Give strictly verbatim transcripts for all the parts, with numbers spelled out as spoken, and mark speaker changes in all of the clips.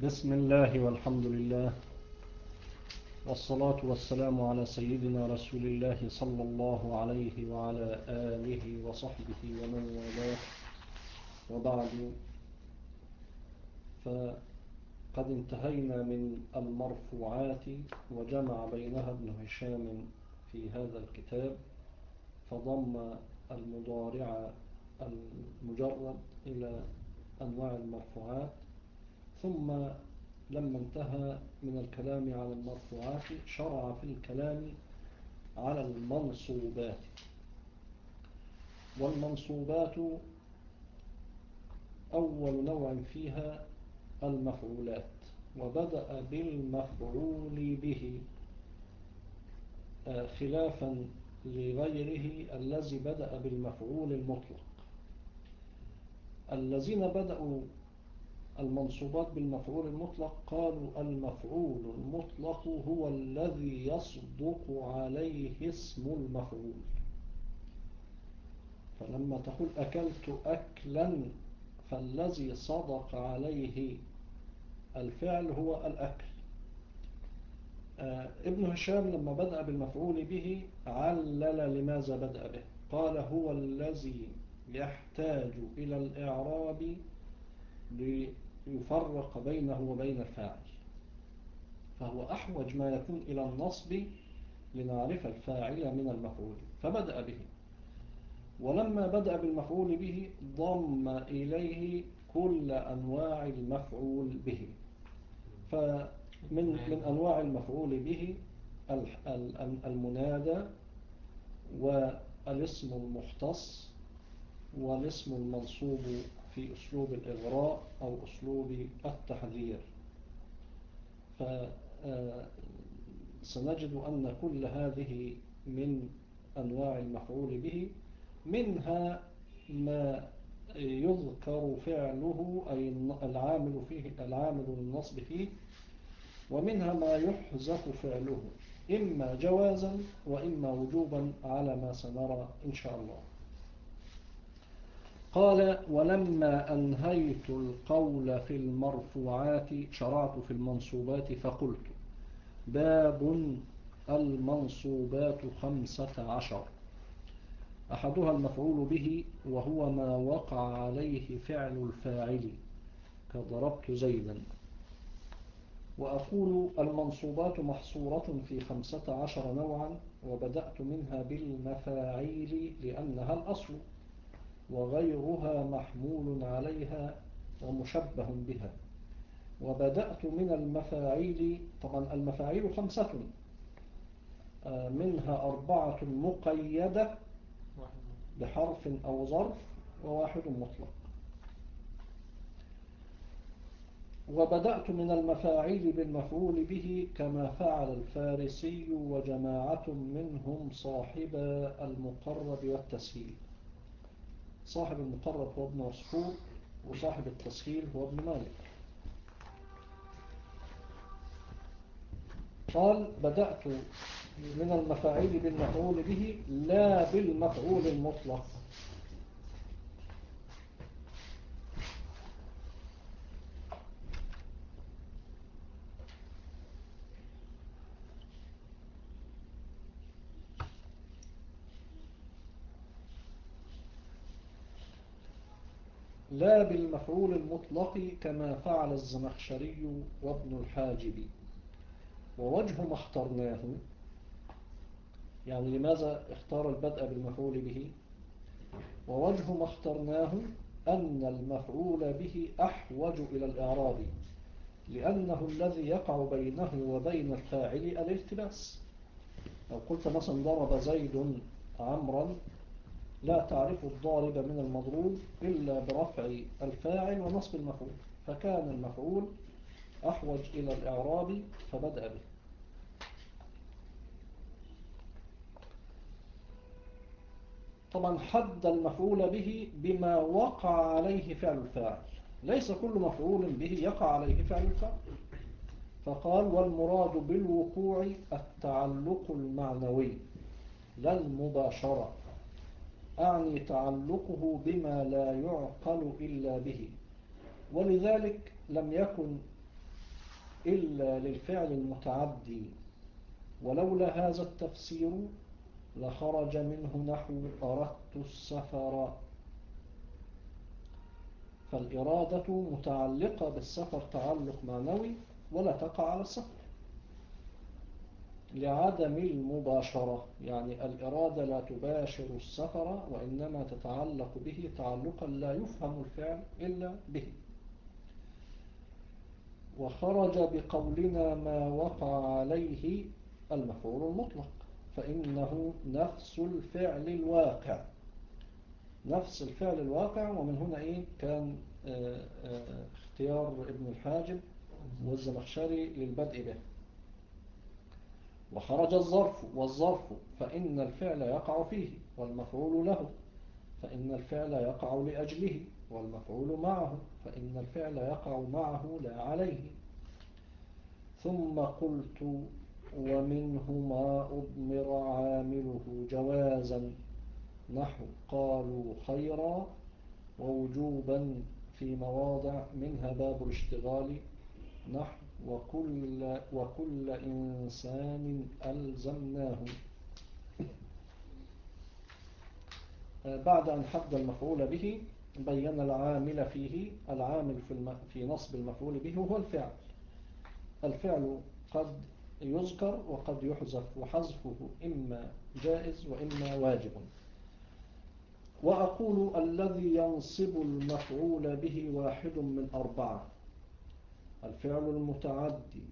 Speaker 1: بسم الله والحمد لله والصلاة والسلام على سيدنا رسول الله صلى الله عليه وعلى آله وصحبه ومن والاه، وبعد. فقد انتهينا من المرفوعات وجمع بينها ابن هشام في هذا الكتاب، فضم المضارع المجرد إلى أنواع المرفوعات. ثم لما انتهى من الكلام على المرفوعات شرع في الكلام على المنصوبات. والمنصوبات أول نوع فيها المفعولات، وبدأ بالمفعول به خلافا لغيره الذي بدأ بالمفعول المطلق. الذين بدأوا المنصوبات بالمفعول المطلق قالوا المفعول المطلق هو الذي يصدق عليه اسم المفعول. فلما تقول أكلت أكلا فالذي صدق عليه الفعل هو الأكل. آه ابن هشام لما بدأ بالمفعول به علل لماذا بدأ به، قال هو الذي يحتاج إلى الإعراب ليفرق بينه وبين الفاعل، فهو أحوج ما يكون إلى النصب لنعرف الفاعل من المفعول، فبدأ به. ولما بدأ بالمفعول به ضم إليه كل أنواع المفعول به. فمن من أنواع المفعول به المنادى والاسم المختص والاسم المنصوب في أسلوب الإغراء أو أسلوب التحذير. فسنجد أن كل هذه من أنواع المفعول به، منها ما يذكر فعله أي العامل فيه العامل النصب فيه، ومنها ما يحذف فعله إما جوازا وإما وجوبا على ما سنرى إن شاء الله. قال ولما أنهيت القول في المرفوعات شرعت في المنصوبات فقلت باب المنصوبات خمسة عشر، أحدها المفعول به وهو ما وقع عليه فعل الفاعل كضربت زيدا. وأقول المنصوبات محصورة في خمسة عشر نوعا، وبدأت منها بالمفاعيل لأنها الأصل، وغيرها محمول عليها ومشبه بها. وبدأت من المفاعيل، طبعا المفاعيل خمسة، منها أربعة مقيدة بحرف أو ظرف وواحد مطلق. وبدأت من المفاعيل بالمفعول به كما فعل الفارسي وجماعة منهم صاحب المقرب والتسهيل. صاحب المقرب هو ابن عصفور، وصاحب التسهيل هو ابن مالك. قال بدأت من المفاعيل بالمفعول به لا بالمفعول المطلق. لا بالمفعول المطلق كما فعل الزمخشري وابن الحاجب. ووجه ما اخترناه، يعني لماذا اختار البدء بالمفعول به؟ ووجه ما اخترناه أن المفعول به أحوج إلى الإعراب، لأنه الذي يقع بينه وبين الفاعل الالتباس. لو قلت مثلا ضرب زيد عمرا، لا تعرف الضارب من المضروب إلا برفع الفاعل ونصب المفعول، فكان المفعول أحوج إلى الإعراب فبدأ به. طبعا حد المفعول به بما وقع عليه فعل الفاعل، ليس كل مفعول به يقع عليه فعل الفاعل. فقال والمراد بالوقوع التعلق المعنوي لا المباشرة، أعني تعلقه بما لا يعقل إلا به. ولذلك لم يكن إلا للفعل المتعدي، ولولا هذا التفسير لخرج منه نحو أردت السفر. فالإرادة متعلقة بالسفر تعلق معنوي ولا تقع على السفر لعدم المباشرة، يعني الإرادة لا تباشر السفر وإنما تتعلق به تعلقا لا يفهم الفعل إلا به. وخرج بقولنا ما وقع عليه المفعول المطلق، فإنه نفس الفعل الواقع، نفس الفعل الواقع. ومن هنا إيه كان آه آه اختيار ابن الحاجب والزمخشري للبدء به. وخرج الظرف، والظرف فإن الفعل يقع فيه والمفعول له، فإن الفعل يقع لأجله والمفعول معه، فإن الفعل يقع معه لا عليه. ثم قلت ومنه ما أضمر عامله جوازا، نحو قالوا خيرا، ووجوبا في مواضع منها باب الاشتغال، نحو وكل, وكل إنسان ألزمناه. بعد أن حد المفعول به بين العامل فيه. العامل في, الم... في نصب المفعول به هو الفعل. الفعل قد يذكر وقد يحذف، وحذفه إما جائز وإما واجب. وأقول الذي ينصب المفعول به واحد من أربعة: الفعل المتعدي،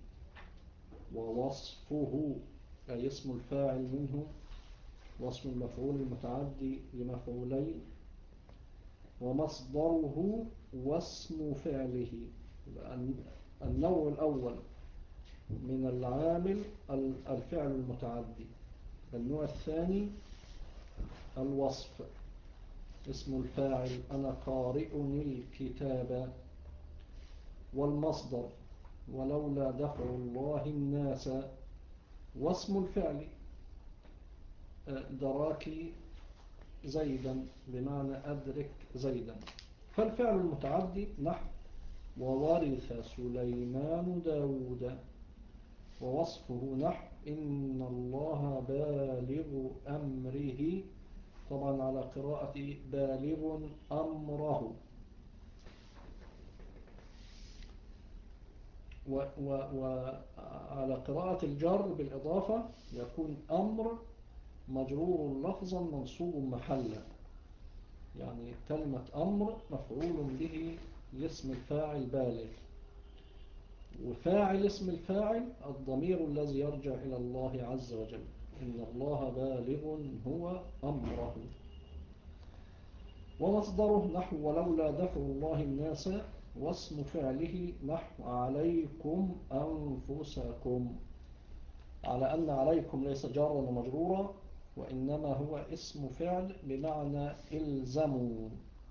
Speaker 1: ووصفه أي اسم الفاعل منه، واسم المفعول المتعدي لمفعولين، ومصدره واسم فعله. النوع الأول من العامل الفعل المتعدي. النوع الثاني الوصف، اسم الفاعل أنا قارئ الكتاب. والمصدر ولولا دفع الله الناس. واسم الفعل دراكي زيدا بمعنى أدرك زيدا. فالفعل المتعدي نحو وورث سليمان داود، ووصفه نحو إن الله بالغ أمره، طبعا على قراءة بالغ أمره. وعلى قراءة الجر بالإضافة يكون أمر مجرور لفظا منصوب محلا، يعني كلمة أمر مفعول به لاسم الفاعل بالغ، وفاعل اسم الفاعل الضمير الذي يرجع إلى الله عز وجل، إن الله بالغ هو أمره. ومصدره نحو ولولا دفع الله الناس، واسم فعله نحو عليكم أنفسكم، على أن عليكم ليس جارا ومجرورا، وإنما هو اسم فعل بمعنى إلزموا.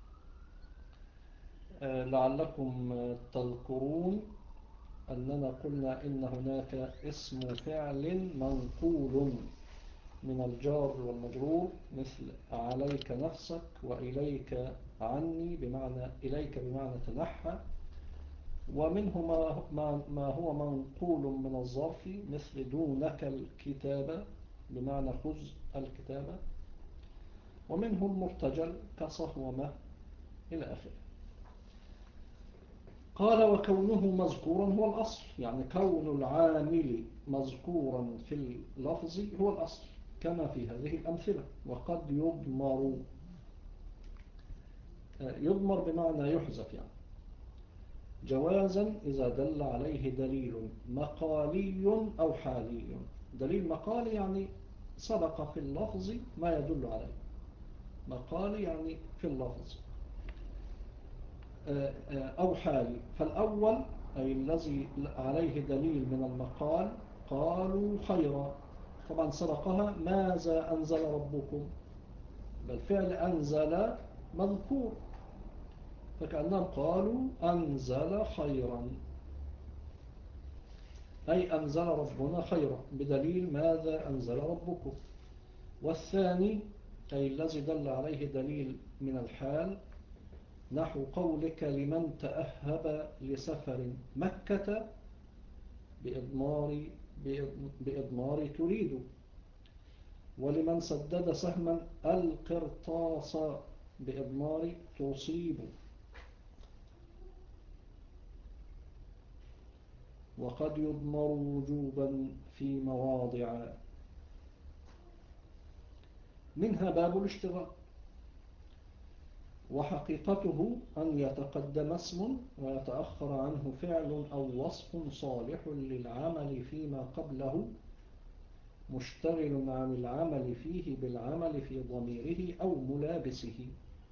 Speaker 1: لعلكم تذكرون أننا قلنا إن هناك اسم فعل منقول من الجار والمجرور، مثل عليك نفسك وإليك عني، بمعنى إليك بمعنى تنحى. ومنه ما, ما هو منقول من الظرف، مثل دونك الكتابة بمعنى خذ الكتابة. ومنه المرتجل كصهومة إلى آخره. قال وكونه مذكورا هو الأصل، يعني كون العامل مذكورا في اللفظ هو الأصل كما في هذه الأمثلة. وقد يضمر، يضمر بمعنى يحذف يعني، جوازا إذا دل عليه دليل مقالي أو حالي. دليل مقالي يعني سبق في اللفظ ما يدل عليه، مقالي يعني في اللفظ، أو حالي. فالأول أي الذي عليه دليل من المقال قالوا خيرا، طبعا سبقها ماذا أنزل ربكم، بل فعل أنزل مذكور، فكأنهم قالوا أنزل خيرا، أي أنزل ربنا خيرا بدليل ماذا أنزل ربكم. والثاني أي الذي دل عليه دليل من الحال، نحو قولك لمن تأهب لسفر مكة بإضمار, بإضمار تريد. ولمن سدد سهما القرطاس بإضمار تصيب. وقد يضمر وجوبا في مواضع. منها باب الاشتغال، وحقيقته أن يتقدم اسم ويتأخر عنه فعل أو وصف صالح للعمل فيما قبله مشتغل عن العمل فيه بالعمل في ضميره أو ملابسه.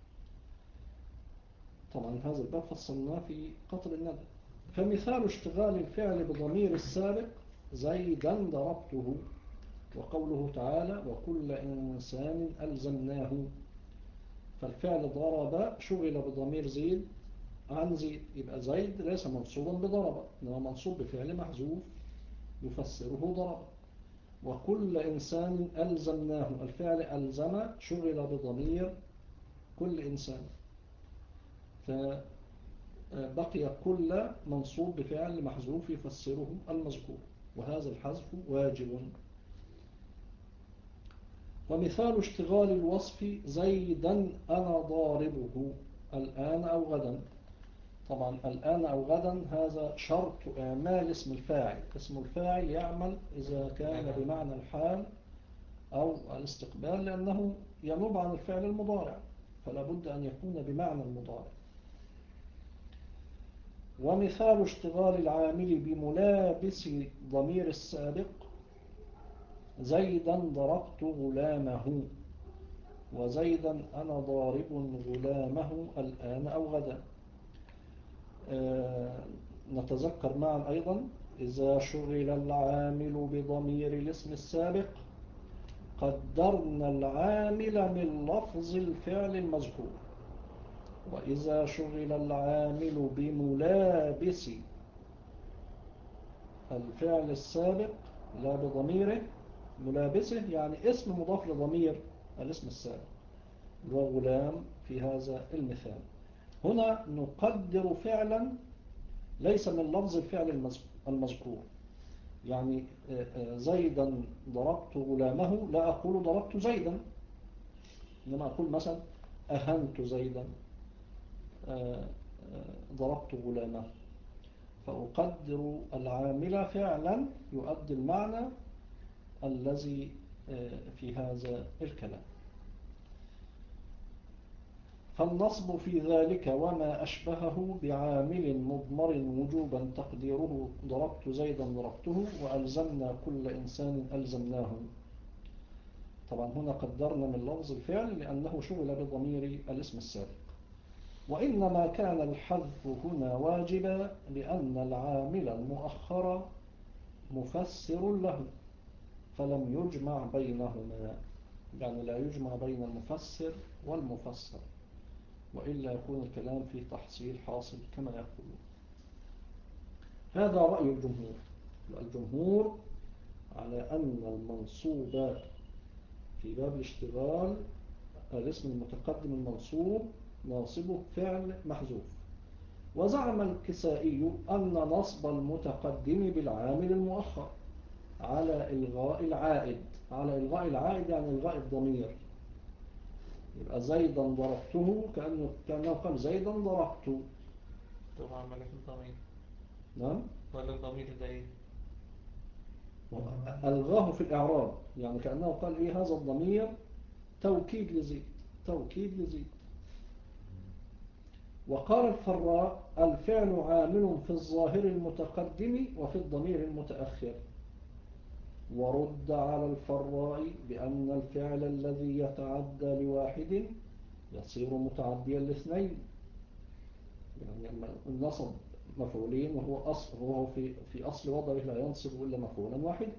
Speaker 1: طبعا هذا الباب فصلناه في قطر الندى. فمثال اشتغال الفعل بضمير السابق زيدا ضربته، وقوله تعالى وكل إنسان ألزمناه. فالفعل ضرب شغل بضمير زيد عن زيد، يبقى زيد ليس منصوبا بضرب، إنما منصوب بفعل محذوف يفسره ضرب. وكل إنسان ألزمناه، الفعل ألزم شغل بضمير كل إنسان، فبقي كل منصوب بفعل محذوف يفسره المذكور، وهذا الحذف واجب. ومثال اشتغال الوصف زيدا أنا ضاربه الآن أو غدا. طبعا الآن أو غدا هذا شرط إعمال اسم الفاعل. اسم الفاعل يعمل إذا كان بمعنى الحال أو الاستقبال، لأنه ينوب عن الفعل المضارع، فلا بد أن يكون بمعنى المضارع. ومثال اشتغال العامل بملابس ضمير السابق زيدا ضربت غلامه، وزيدا أنا ضارب غلامه الآن أو غدا. آه نتذكر معا أيضا إذا شغل العامل بضمير الاسم السابق قدرنا العامل من لفظ الفعل المذكور. وإذا شغل العامل بملابس الفعل السابق لا بضميره، ملابسه يعني اسم مضاف لضمير الاسم السابق وغلام في هذا المثال. هنا نقدر فعلا ليس من لفظ الفعل المذكور، يعني زيدا ضربت غلامه لا أقول ضربت زيدا، إنما أقول مثلا أهنت زيدا ضربت غلامه، فأقدر العامل فعلا يؤدي المعنى الذي في هذا الكلام. فالنصب في ذلك وما أشبهه بعامل مضمر وجوبا تقديره ضربت زيدا ضربته وألزمنا كل إنسان ألزمناه. طبعا هنا قدرنا من لفظ الفعل لأنه شغل بضمير الاسم السابق. وإنما كان الحذف هنا واجبا لأن العامل المؤخر مفسر له فلم يجمع بينهما، يعني لا يجمع بين المفسر والمفسر، وإلا يكون الكلام فيه تحصيل حاصل كما يقولون. هذا رأي الجمهور. الجمهور على أن المنصوب في باب الاشتغال الاسم المتقدم المنصوب ناصبه فعل محذوف. وزعم الكسائي أن نصب المتقدم بالعامل المؤخر على إلغاء العائد. على إلغاء العائد يعني إلغاء الضمير، يبقى زيدا ضربته كأنه, كأنه قال زيدا ضربته.
Speaker 2: طبعا ملك الضمير.
Speaker 1: نعم،
Speaker 2: ولا الضمير ده ايه؟
Speaker 1: ألغاه في الإعراب، يعني كأنه قال إيه هذا الضمير توكيد لزيد، توكيد لزيد. وقال الفراء الفعل عامل في الظاهر المتقدم وفي الضمير المتأخر. ورد على الفراء بأن الفعل الذي يتعدى لواحد يصير متعديا لاثنين، يعني النصب مفعولين وهو أصل وهو في في أصل وضعه لا ينصب إلا مفعولا واحدا.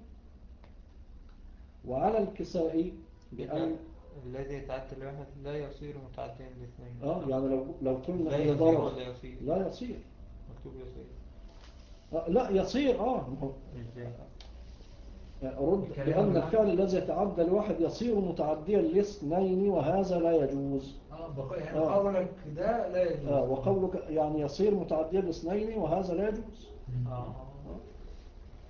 Speaker 1: وعلى الكسائي بأن
Speaker 2: الذي يتعدى لواحد لا يصير متعديا لاثنين.
Speaker 1: اه يعني لو لو كنا
Speaker 2: لا
Speaker 1: في
Speaker 2: يصير
Speaker 1: ضرر
Speaker 2: ولا يصير؟
Speaker 1: لا يصير.
Speaker 2: مكتوب يصير.
Speaker 1: آه لا يصير اه
Speaker 2: ازاي؟
Speaker 1: رد بأن الفعل الذي يتعدى لواحد يصير متعديا لاثنين وهذا لا يجوز.
Speaker 3: اه بقى يعني آه. قولك ده لا يجوز.
Speaker 1: آه وقولك يعني يصير متعديا لاثنين وهذا لا يجوز.
Speaker 2: آه.
Speaker 1: آه.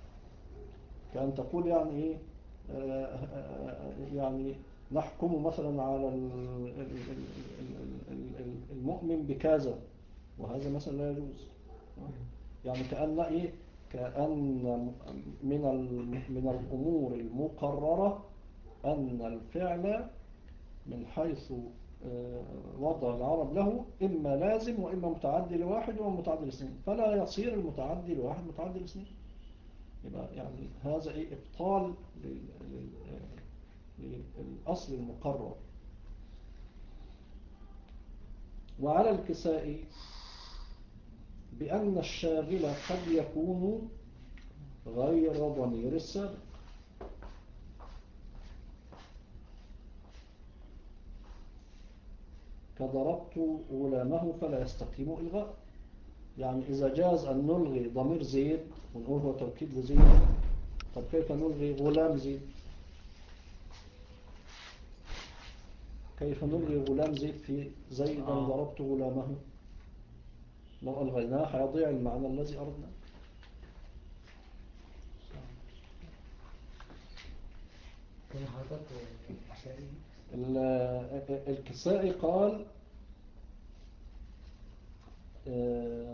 Speaker 1: كأن تقول يعني إيه آه، آه، يعني نحكم مثلا على ال- ال- ال- ال- ال- المؤمن بكذا، وهذا مثلا لا يجوز. يعني كأن إيه كأن من ال- من الأمور المقررة أن الفعل من حيث آه، وضع العرب له إما لازم وإما متعدي لواحد وإما متعدي لاثنين، فلا يصير المتعدي لواحد متعدي لاثنين. يبقى يعني هذا إيه إبطال لل- لل- للأصل المقرر. وعلى الكساء بأن الشاغل قد يكون غير ضمير السابق، كضربت غلامه فلا يستقيم إلغاء. يعني إذا جاز أن نلغي ضمير زيد ونقول هو توكيد لزيد، طب كيف نلغي غلام زيد؟ كيف نلغي غلام زيد في زيدا
Speaker 2: آه.
Speaker 1: ضربت غلامه؟ لو ألغيناه هيضيع المعنى الذي أردناه.
Speaker 3: كان حضرتك الكسائي
Speaker 1: ال- الكسائي قال آه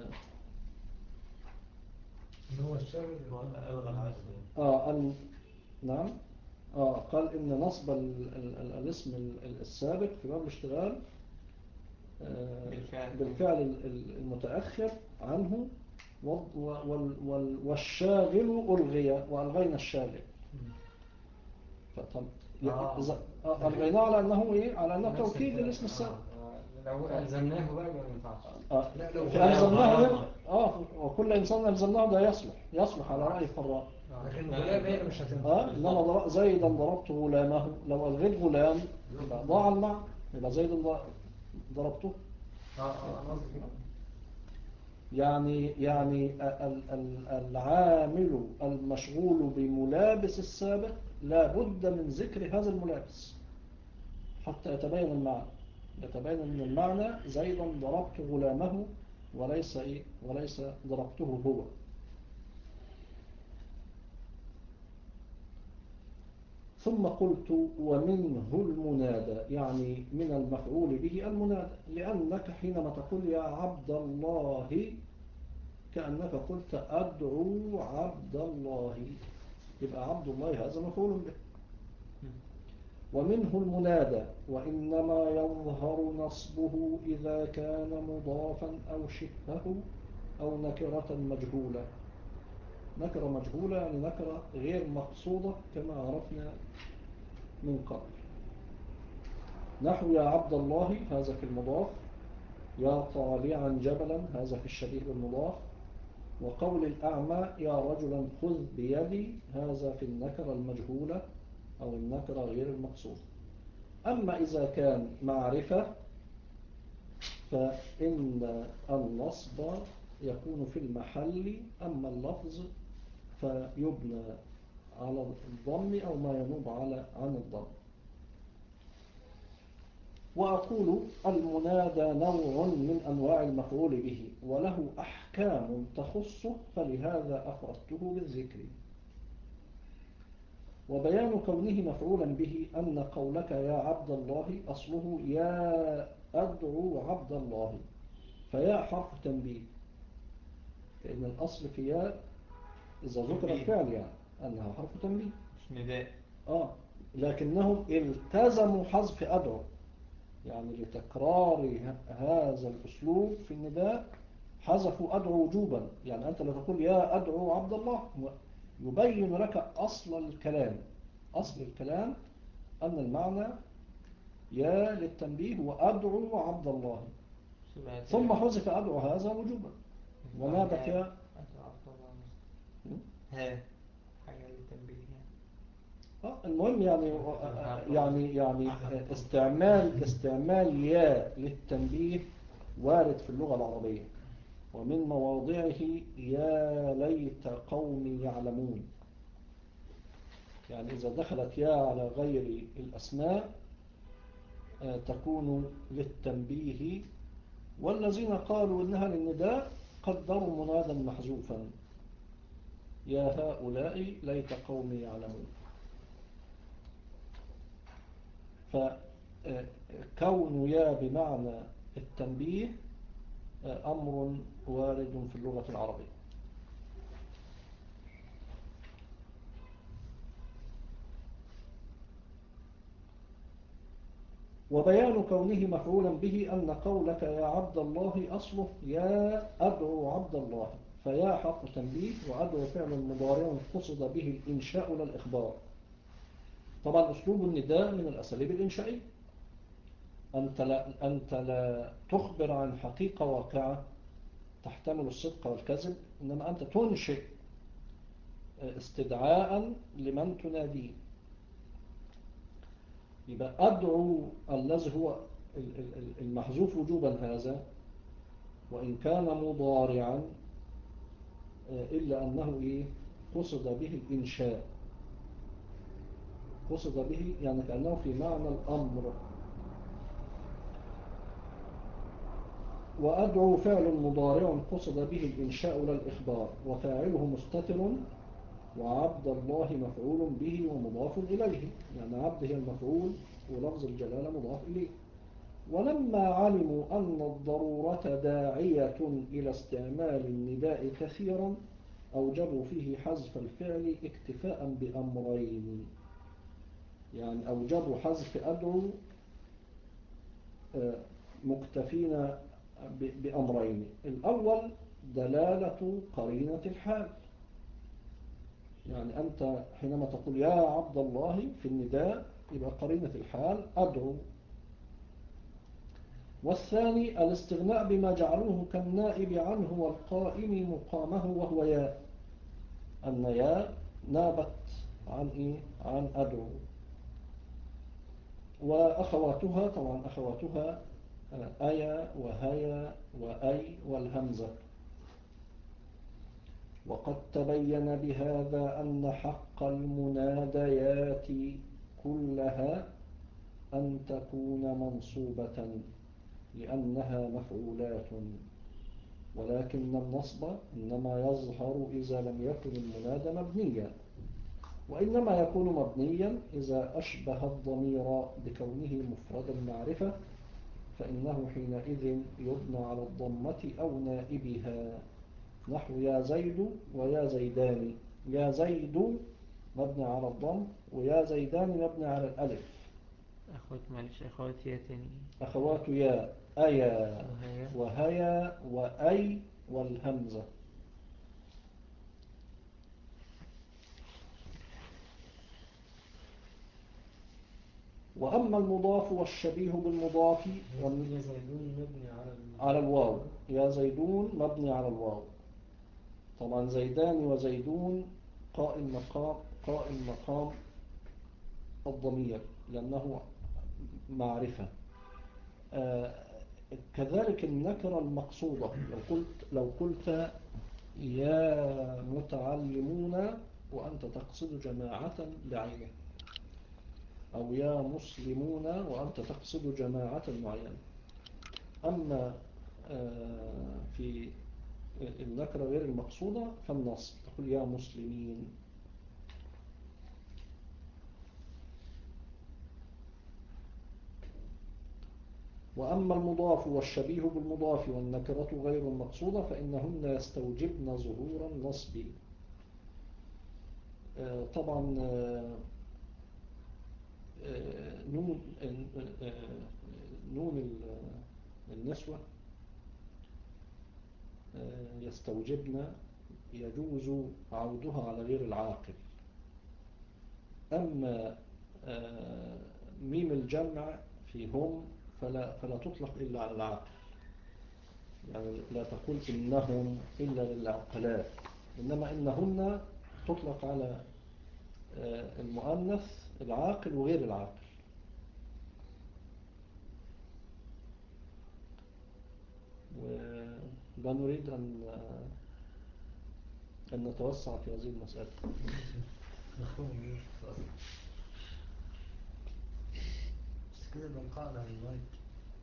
Speaker 3: إن هو الشاغل
Speaker 2: ألغى العزم.
Speaker 1: آه أن نعم آه قال إن نصب ال ال ال الاسم ال- السابق في باب الاشتغال آه
Speaker 2: بالفعل.
Speaker 1: بالفعل ال- ال- المتأخر عنه وال- وال- وال- والشاغل ألغي وألغينا الشاغل. فطب
Speaker 3: آه.
Speaker 1: إذا آه، ألغيناه على أنه إيه؟ على أنه
Speaker 3: نفس
Speaker 1: توكيد
Speaker 3: الفعل.
Speaker 1: للاسم السابق.
Speaker 3: آه. لو ألزمناه بقى ما ينفعش.
Speaker 1: آه.
Speaker 3: لا لو
Speaker 1: في ألزمناه
Speaker 2: غلام.
Speaker 1: هنا آه وكل إنسان ألزمناه ده يصلح يصلح على رأي الفراء.
Speaker 3: لكن غلام هي اللي مش هتنفع.
Speaker 1: آه إنما ضر- زيدا ضربت غلامه، لو ألغيت غلام يبقى ضاع المعنى، يبقى زيدا ض- ضربته.
Speaker 3: اه اه انا قصدي كده.
Speaker 1: يعني يعني ال- ال- العامل المشغول بملابس السابق لا بد من ذكر هذا الملابس حتى يتبين المعنى، يتبين أن المعنى زيدا ضربت غلامه وليس إيه وليس ضربته هو. ثم قلت ومنه المنادى، يعني من المفعول به المنادى، لأنك حينما تقول يا عبد الله كأنك قلت أدعو عبد الله، يبقى عبد الله هذا مفعول به. ومنه المنادى، وإنما يظهر نصبه إذا كان مضافا أو شبهه أو نكرة مجهولة. نكرة مجهولة يعني نكرة غير مقصودة كما عرفنا من قبل. نحو يا عبد الله هذا في المضاف، يا طالعا جبلا هذا في الشبيه بالمضاف، وقول الأعمى يا رجلا خذ بيدي هذا في النكرة المجهولة أو النكرة غير المقصودة. أما إذا كان معرفة فإن النصب يكون في المحل، أما اللفظ فيبنى على الضم أو ما ينوب على عن الضم. وأقول المنادى نوع من أنواع المفعول به وله أحكام تخصه، فلهذا أفردته بالذكر. وبيان كونه مفعولا به أن قولك يا عبد الله أصله يا أدعو عبد الله، فيا حرف تنبيه، لأن الأصل في يا إذا ذكر الفعل يعني أنها حرف تنبيه
Speaker 2: مش نداء.
Speaker 1: آه لكنهم التزموا حذف أدعو، يعني لتكرار هذا الأسلوب في النداء حذفوا أدعو وجوبا. يعني أنت لا تقول يا أدعو عبد الله، يبين لك أصل الكلام. أصل الكلام أن المعنى يا للتنبيه وأدعو عبد الله، ثم حذف أدعو هذا وجوبا ونابت يا
Speaker 2: ها حاجة للتنبيه يعني.
Speaker 1: آه المهم يعني يعني يعني استعمال استعمال يا للتنبيه وارد في اللغة العربية، ومن مواضعه يا ليت قومي يعلمون. يعني إذا دخلت يا على غير الأسماء تكون للتنبيه، والذين قالوا إنها للنداء قدروا منادا محذوفا. يا هؤلاء ليت قومي يعلمون. فكون يا بمعنى التنبيه أمر وارد في اللغة العربية. وبيان كونه مفعولا به أن قولك يا عبد الله أصله يا أدعو عبد الله، فيا حرف تنبيه، وأدعو فعل مضارع قصد به الإنشاء للإخبار. طبعا أسلوب النداء من الأساليب الإنشائية. أنت لا, أنت لا تخبر عن حقيقة واقعة تحتمل الصدق والكذب، إنما أنت تنشئ استدعاء لمن تناديه. يبقى أدعو الذي هو المحذوف وجوبا هذا وإن كان مضارعا إلا أنه إيه قصد به الإنشاء، قصد به يعني كأنه في معنى الأمر. وأدعو فعل مضارع قصد به الإنشاء للإخبار، وفاعله مستتر، وعبد الله مفعول به ومضاف إليه، يعني عبد هي المفعول ولفظ الجلالة مضاف إليه. ولما علموا أن الضرورة داعية إلى استعمال النداء كثيرا أوجبوا فيه حذف الفعل اكتفاء بأمرين، يعني أوجبوا حذف أدعو مكتفين بأمرين. الأول دلالة قرينة الحال، يعني أنت حينما تقول يا عبد الله في النداء يبقى قرينة الحال أدعو. والثاني الاستغناء بما جعلوه كالنائب عنه والقائم مقامه وهو يا، أن يا نابت عن إيه؟ عن أدعو. وأخواتها طبعا أخواتها أيا وهيا وأي والهمزة. وقد تبين بهذا أن حق المناديات كلها أن تكون منصوبة لأنها مفعولات، ولكن النصب إنما يظهر إذا لم يكن المنادى مبنيا، وإنما يكون مبنيا إذا أشبه الضمير بكونه مفرد المعرفة، فإنه حينئذ يبنى على الضمة أو نائبها، نحو يا زيد ويا زيدان. يا زيد مبني على الضم، ويا زيدان مبني على الألف.
Speaker 2: أخوات معلش أخوات يا تاني.
Speaker 1: أخوات يا أيا
Speaker 2: وهي
Speaker 1: وهيا وأي والهمزة. وأما المضاف والشبيه بالمضاف وال...
Speaker 3: يا زيدون مبني على
Speaker 1: على الواو. يا زيدون مبني على الواو. طبعا زيدان وزيدون قائم مقام قائم مقام الضمير لأنه معرفة. آه كذلك النكرة المقصودة، لو قلت لو قلت يا متعلمون وأنت تقصد جماعة بعينه، أو يا مسلمون وأنت تقصد جماعة معينة. أما آه في النكرة غير المقصودة فالنصب، تقول يا مسلمين. وأما المضاف والشبيه بالمضاف والنكرة غير المقصودة فإنهن يستوجبن ظهور النصب. آه طبعا آه نون نون النسوة يستوجبن يجوز عودها على غير العاقل. أما ميم الجمع فيهم فلا, فلا تطلق إلا على العاقل، يعني لا تقول إنهم إلا للعقلاء، إنما إنهن تطلق على المؤنث العاقل وغير العاقل. ولا نريد أن أن نتوسع في هذه المسألة.
Speaker 3: بس كده بنقعنا من المايك.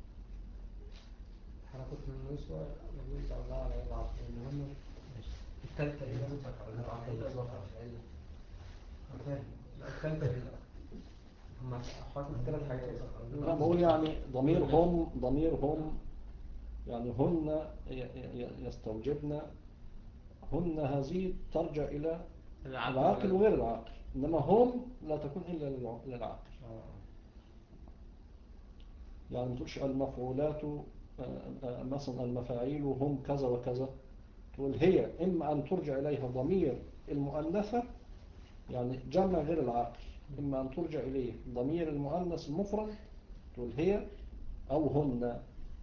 Speaker 3: حركة من النسوة يجوز الله على العقل المهم. الثالثة إيه؟ العقيدة إضافة العلة. فاهم؟ لا الثالثة إيه؟ هم حاطط ثلاث حاجات.
Speaker 1: أنا بقول يعني ضمير هم ضمير هم يعني هن ي- ي- يستوجبن هن هذه ترجع إلى العاقل وغير العاقل، إنما هم لا تكون إلا للع- للعاقل. يعني ما تقولش المفعولات آه، آه، مثلا المفاعيل هم كذا وكذا، تقول هي إما أن ترجع إليها ضمير المؤنثة يعني جمع غير العاقل، إما أن ترجع إليه ضمير المؤنث المفرد تقول هي أو هن.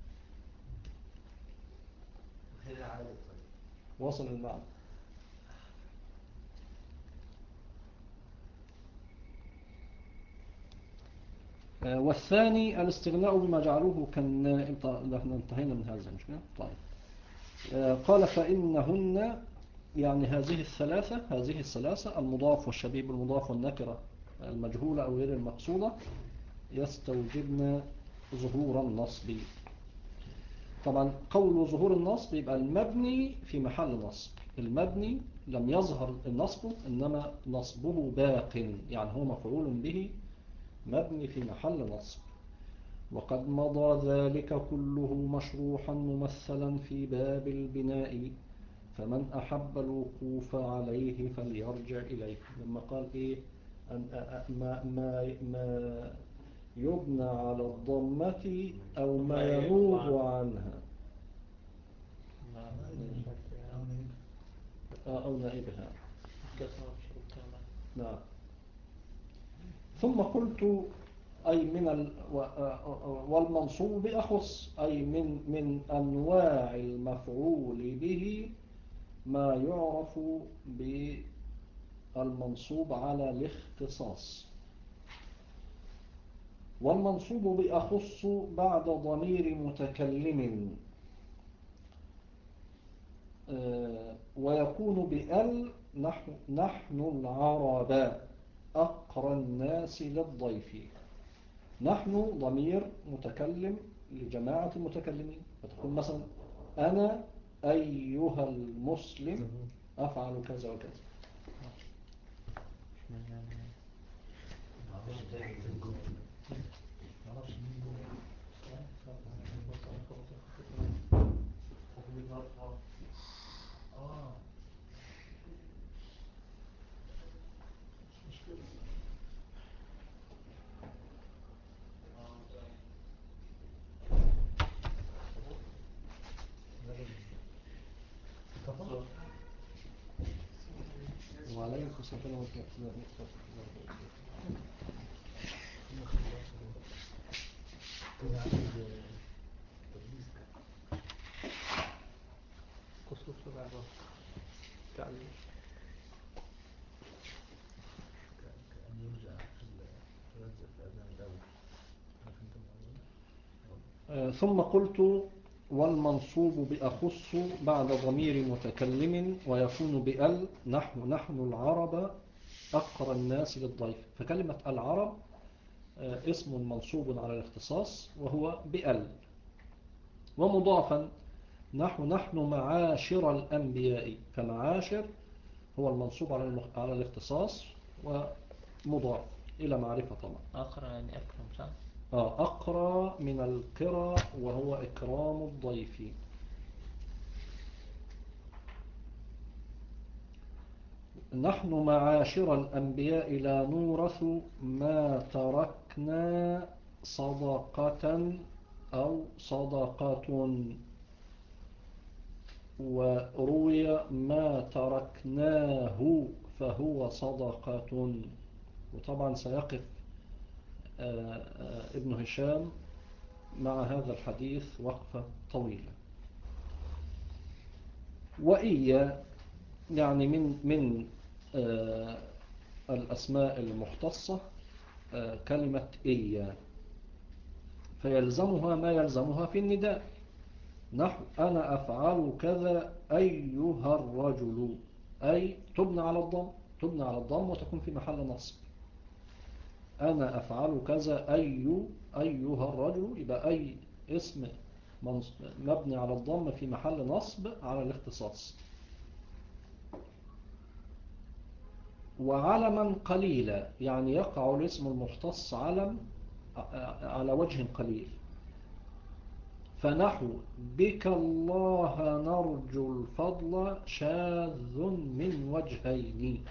Speaker 3: هي عادة.
Speaker 1: وصل المعنى. آه، والثاني الاستغناء بما جعلوه كالنائم. طيب احنا انتهينا من هذا مش كده؟ طيب آه، قال فإنهن يعني هذه الثلاثة هذه الثلاثة المضاف والشبيه بالمضاف والنكرة المجهولة أو غير المقصودة يستوجبن ظهور النصب. طبعا قول ظهور النصب يبقى المبني في محل نصب. المبني لم يظهر النصب إنما نصبه باق، يعني هو مفعول به مبني في محل نصب. وقد مضى ذلك كله مشروحا ممثلا في باب البناء، فمن أحب الوقوف عليه فليرجع إليه. لما قال إيه أن ما, ما, ما يبنى على الضمة أو ما ينوب عنها أو نائبها. نعم. ثم قلت أي من ال... والمنصوب بأخص أي من من أنواع المفعول به ما يعرف بالمنصوب على الاختصاص. والمنصوب بأخص بعد ضمير متكلم ويكون بأل نحن, نحن العرب أقرى الناس للضيف. نحن ضمير متكلم لجماعة المتكلمين، فتقول مثلا أنا أيها المسلم أفعل كذا وكذا. وعليكم السلام ورحمة الله وبركاته. ثم قلت والمنصوب بأخص بعد ضمير متكلم ويكون بأل نحو نحن العرب أقرى الناس للضيف. فكلمة العرب اسم منصوب على الاختصاص وهو بأل، ومضافا نحو نحن معاشر الأنبياء، فمعاشر هو المنصوب على على الاختصاص ومضاف إلى معرفة طبعا.
Speaker 2: أقرأ يعني أكرم صح؟
Speaker 1: آه أقرى من القرى وهو إكرام الضيف. نحن معاشر الأنبياء لا نورث ما تركنا صدقة أو صدقة، وروي ما تركناه فهو صدقة. وطبعا سيقف ابن هشام مع هذا الحديث وقفة طويلة. وإيا يعني من من الأسماء المختصة كلمة إيا، فيلزمها ما يلزمها في النداء، نحو أنا أفعل كذا أيها الرجل، أي تبنى على الضم تبنى على الضم وتكون في محل نصب. أنا أفعل كذا أي أيها الرجل، يبقى أي اسم مبني على الضم في محل نصب على الاختصاص. وعلما قليلا، يعني يقع الاسم المختص علم على وجه قليل. فنحو بك الله نرجو الفضل شاذ من وجهين.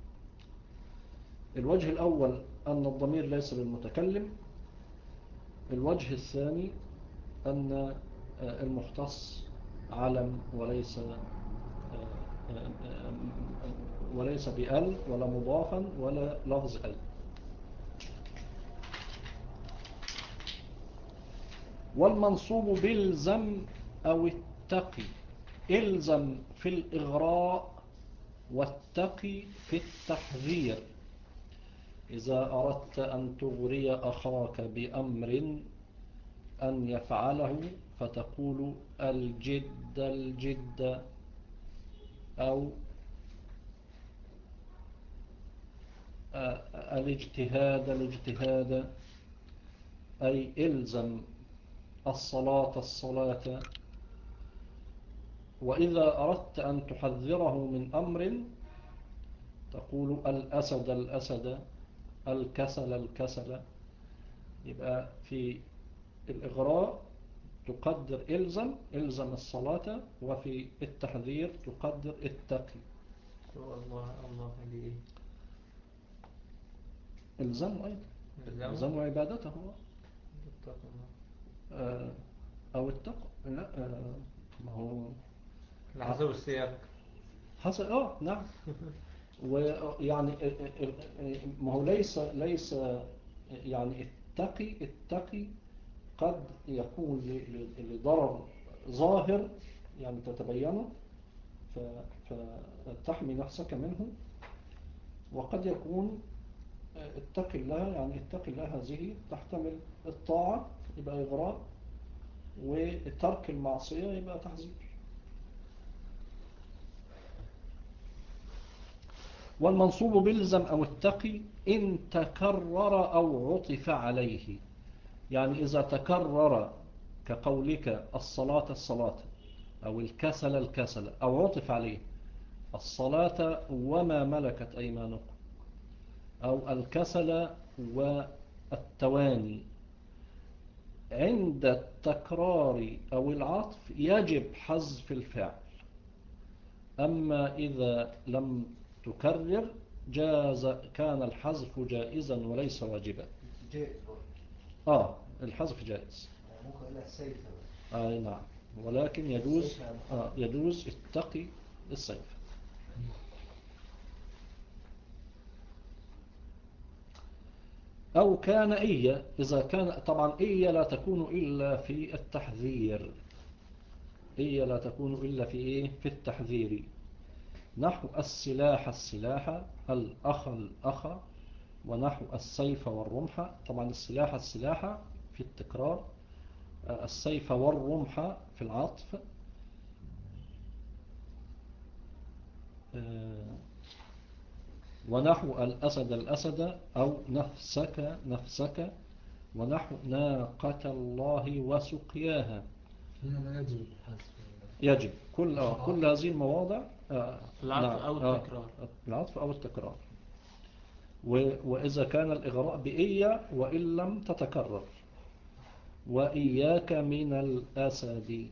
Speaker 1: الوجه الأول أن الضمير ليس للمتكلم. الوجه الثاني أن المختص علم وليس وليس بأل ولا مضافا ولا لفظ أل. والمنصوب بالزم أو التقي. الزم في الإغراء والتقي في التحذير. إذا أردت أن تغري أخاك بأمر أن يفعله فتقول الجد الجد، أو الاجتهاد الاجتهاد، أي إلزم الصلاة الصلاة. وإذا أردت أن تحذره من أمر تقول الأسد الأسد، الكسل الكسل. يبقى في الإغراء تقدر إلزم إلزم الصلاة، وفي التحذير تقدر التقي.
Speaker 2: الله الله ليه
Speaker 1: إلزام أيضا، إلزام عبادته آه أو التقوى. لا آه ما هو
Speaker 2: الحسب السياق
Speaker 1: حسب اه نعم. ويعني ما هو ليس ليس يعني التقي التقي قد يكون لضرر ظاهر يعني تتبينه فتحمي نفسك منه، وقد يكون اتق الله يعني اتق الله هذه تحتمل الطاعة يبقى إغراء، وترك المعصية يبقى تحذير. والمنصوب بالزم أو التقي إن تكرر أو عطف عليه. يعني إذا تكرر كقولك الصلاة الصلاة، أو الكسل الكسل، أو عطف عليه الصلاة وما ملكت أيمانكم، أو الكسل والتواني، عند التكرار أو العطف يجب حذف الفعل. أما إذا لم تكرر جاز كان الحذف جائزا وليس واجبا.
Speaker 3: جائز برضه.
Speaker 1: آه الحذف جائز.
Speaker 3: ممكن أقول لها السيف.
Speaker 1: آه نعم، ولكن يجوز آه يجوز اتقي السيف. أو كان إيا. إذا كان طبعا إيا لا تكون إلا في التحذير. إيا لا تكون إلا في إيه؟ في التحذير. نحو السلاح السلاح، الأخ الأخ، ونحو السيف والرمح. طبعا السلاح السلاح في التكرار، السيف والرمح في العطف. ونحو الأسد الأسد، أو نفسك نفسك، ونحو ناقة الله وسقياها.
Speaker 4: هنا لا يجب الحذف.
Speaker 1: يجب كل آه كل هذه المواضع آه
Speaker 2: العطف أو
Speaker 1: آه
Speaker 2: التكرار.
Speaker 1: العطف أو التكرار. وإذا كان الإغراء بإيا وإن لم تتكرر. وإياك من الأسد.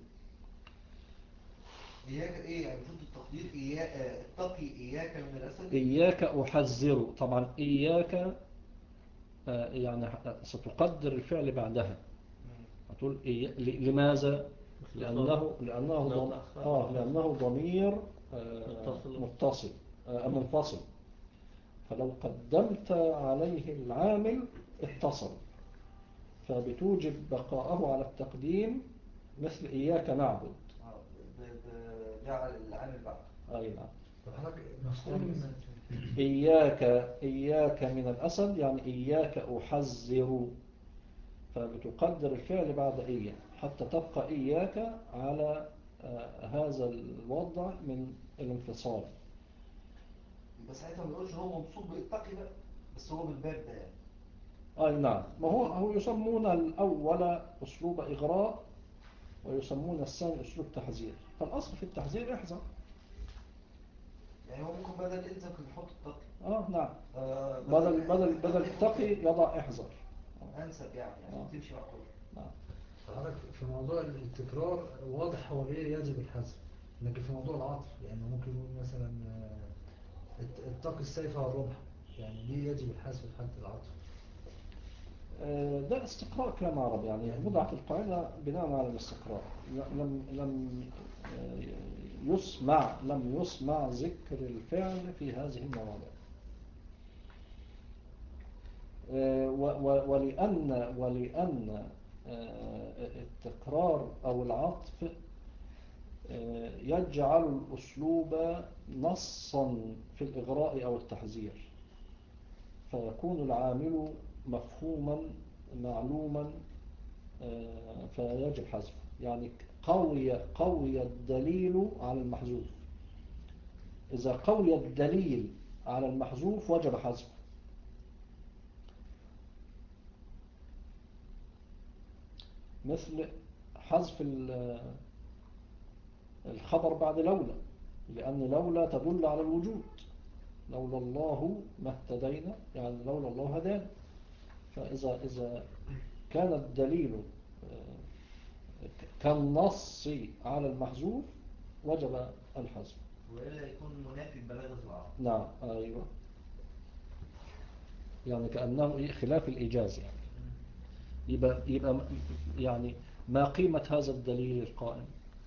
Speaker 3: إياك إيه يعني المفروض التقدير إياك اتقي إياك من الأسد.
Speaker 1: إياك أحذر. طبعا إياك آه يعني ستقدر الفعل بعدها. هتقول إيه لماذا؟ لأنه لأنه ضم... آه لأنه ضمير آه متصل آه منفصل، فلو قدمت عليه العامل اتصل، فبتوجب بقاءه على التقديم، مثل إياك نعبد.
Speaker 3: جعل العامل بعد.
Speaker 1: أي نعم.
Speaker 4: مفهوم.
Speaker 1: إياك إياك من الأسد يعني إياك أحذر، فبتقدر الفعل بعد إياك حتى تبقى إياك على آه هذا الوضع من الانفصال.
Speaker 3: بس ساعتها ما نقولش هو منصوب بالتقي بقى، بس هو بالباب ده يعني.
Speaker 1: أي نعم. ما هو هو يسمون الأول أسلوب إغراء، ويسمون الثاني أسلوب تحذير. فالأصل في التحذير احذر.
Speaker 3: يعني هو ممكن بدل إلزم كان يحط التقي.
Speaker 1: اه نعم.
Speaker 3: آه
Speaker 1: بدل بدل بدل التقي يضع احذر.
Speaker 3: أنسب يعني يعني
Speaker 1: آه.
Speaker 3: تمشي مع كله.
Speaker 1: نعم.
Speaker 4: حضرتك في موضوع التكرار واضح هو ليه يجب الحذف، لكن في موضوع العطف يعني ممكن يقول مثلا آه، ات- اتقي السيف والرمح، يعني ليه يجب الحذف في حالة العطف؟
Speaker 1: آه، ده استقراء كلام عربي، يعني وضعت القاعدة بناء على الاستقراء. لم لم آه، يسمع لم يسمع ذكر الفعل في هذه المواضع. آه، و- و- ولأن ولأن آه، التكرار أو العطف آه، يجعل الأسلوب نصا في الإغراء أو التحذير، فيكون العامل مفهوما معلوما، آه، فيجب حذفه. يعني قوي قوي الدليل على المحذوف. إذا قوي الدليل على المحذوف وجب حذفه. مثل حذف ال- الخبر بعد لولا، لأن لولا تدل على الوجود. لولا الله ما اهتدينا، يعني لولا الله هدانا. فإذا إذا كان الدليل آه، كالنص على المحذوف وجب الحذف.
Speaker 3: وإلا يكون منافي ببلاغة العرب.
Speaker 1: نعم أيوة، يعني كأنه إيه خلاف الإيجاز يعني. يبقى, يبقى م- يعني ما قيمة هذا الدليل القائم؟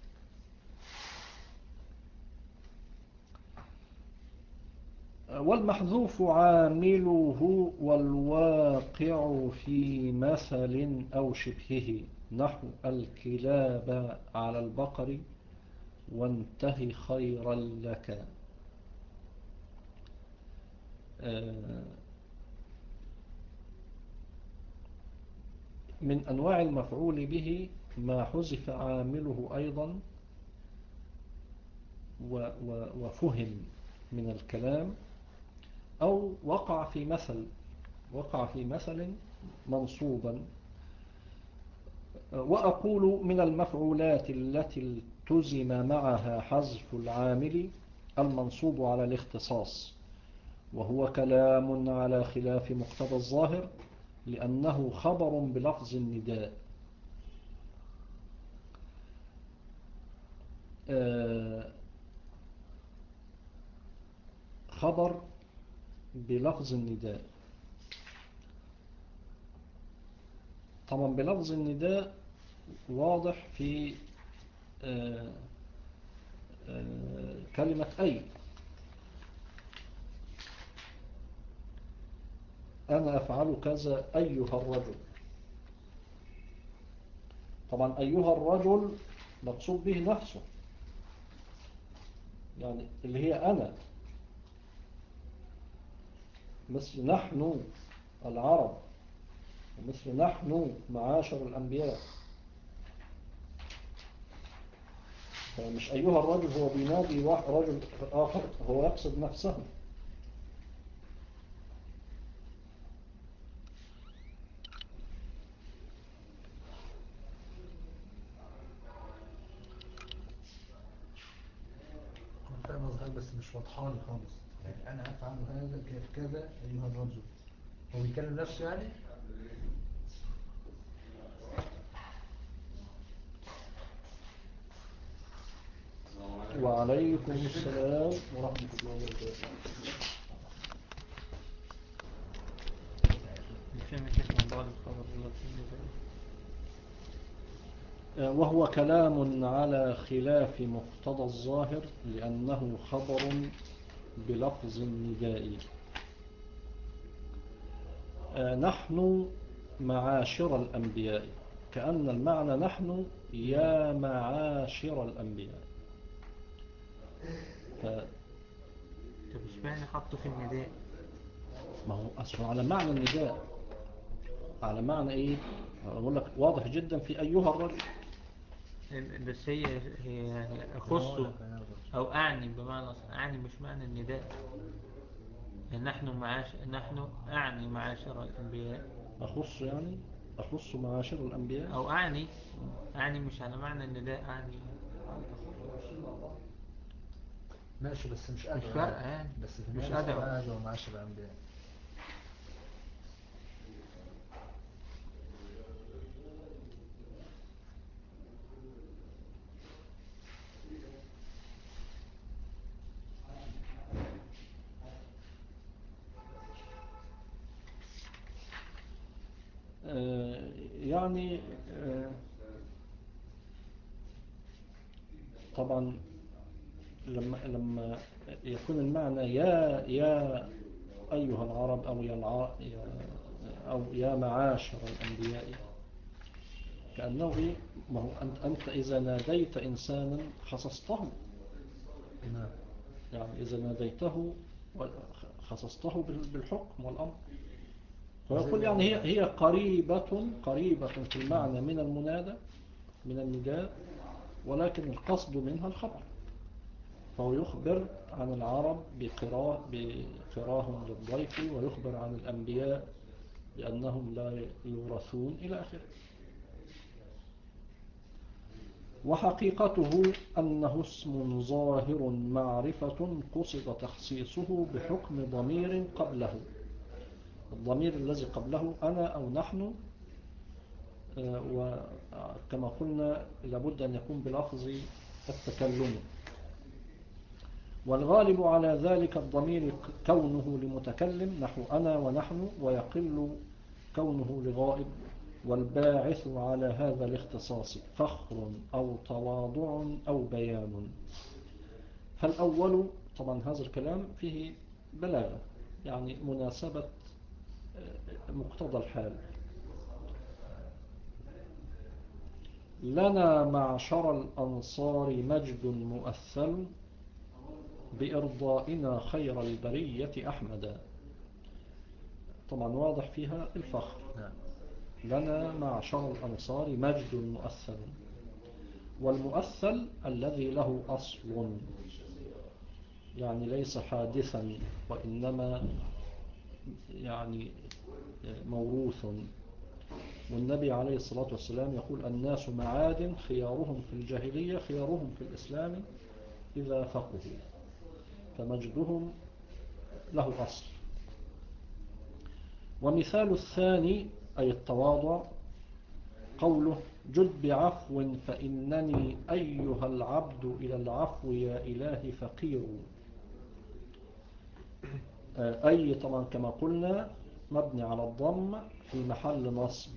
Speaker 1: والمحذوف عامله والواقع في مثل أو شبهه، نحو الكلاب على البقر وانتهي خيرا لك. آه، من أنواع المفعول به ما حذف عامله أيضا و- و- وفهم من الكلام، أو وقع في مثل وقع في مثل منصوبا. وأقول من المفعولات التي التزم معها حذف العامل المنصوب على الاختصاص، وهو كلام على خلاف مقتضى الظاهر، لأنه خبر بلفظ النداء. آه، خبر بلفظ النداء. طبعا بلفظ النداء واضح في آه، آه، كلمة أي. أنا أفعل كذا أيها الرجل. طبعا أيها الرجل مقصود به نفسه، يعني اللي هي أنا. مثل نحن العرب، ومثل نحن معاشر الأنبياء. فمش أيها الرجل هو بينادي واحد رجل آخر، هو يقصد نفسه.
Speaker 4: أنا فاهم قصدك بس مش واضحة لي خالص، يعني أنا أفعل هذا كيف كذا أيها الرجل، هو بيكلم نفسه يعني؟
Speaker 1: وعليكم السلام ورحمة الله وبركاته.
Speaker 2: فهم كيف موضوع الخبر باللفظ النداء.
Speaker 1: وهو كلام على خلاف مقتضى الظاهر، لأنه خبر بلفظ النداء. نحن معاشر الأنبياء، كأن المعنى نحن يا معاشر الأنبياء. ف...
Speaker 2: طب اشمعنى حطه في النداء؟
Speaker 1: ما هو أصلا على معنى النداء، على معنى إيه؟ أقول لك واضح جدا في أيها الرجل.
Speaker 2: بس هي هي يعني أخصه أو أعني، بمعنى أصلا أعني مش معنى النداء. نحن معاش نحن أعني معاشر الأنبياء،
Speaker 1: أخص يعني أخص معاشر الأنبياء.
Speaker 2: أو أعني أعني مش على معنى النداء، أعني.
Speaker 4: ماشي بس مش
Speaker 2: مش
Speaker 4: أدعو
Speaker 2: فارقة يعني،
Speaker 4: بس في
Speaker 2: مش
Speaker 4: النهاية
Speaker 2: أدعو.
Speaker 4: اسمها أدعو معاشر الأنبياء.
Speaker 1: آه، يعني آه، طبعا لما لما يكون المعنى يا يا أيها العرب أو يا الع... يا- أو يا معاشر الأنبياء، كأنه إيه؟ ما هو أنت, أنت إذا ناديت إنسانا خصصته،
Speaker 4: نعم.
Speaker 1: يعني إذا ناديته خصصته بال- بالحكم والأمر. فيقول يعني هي هي قريبة قريبة في المعنى من المنادى من النداء، ولكن القصد منها الخبر. فهو يخبر عن العرب بقراه بقراهم للضيف، ويخبر عن الأنبياء بأنهم لا يورثون إلى آخره. وحقيقته أنه اسم ظاهر معرفة قصد تخصيصه بحكم ضمير قبله. الضمير الذي قبله أنا أو نحن، وكما قلنا لابد أن يكون بلفظ التكلم. والغالب على ذلك الضمير كونه لمتكلم نحو أنا ونحن، ويقل كونه لغائب. والباعث على هذا الاختصاص فخر أو تواضع أو بيان. فالأول طبعا هذا الكلام فيه بلاغة، يعني مناسبة مقتضى الحال. لنا معشر الأنصار مجد مؤثل بإرضائنا خير البرية أحمدا. طبعا واضح فيها الفخر. لنا معشر الأنصار مجد مؤثل، والمؤثل الذي له أصل، يعني ليس حادثا وإنما يعني موروث. والنبي عليه الصلاة والسلام يقول الناس معادن خيارهم في الجاهلية خيارهم في الإسلام إذا فقهوا. فمجدهم له أصل. ومثال الثاني أي التواضع قوله جد بعفو فإنني أيها العبد إلى العفو يا إلهي فقير. أي طبعا كما قلنا مبني على الضم في محل نصب.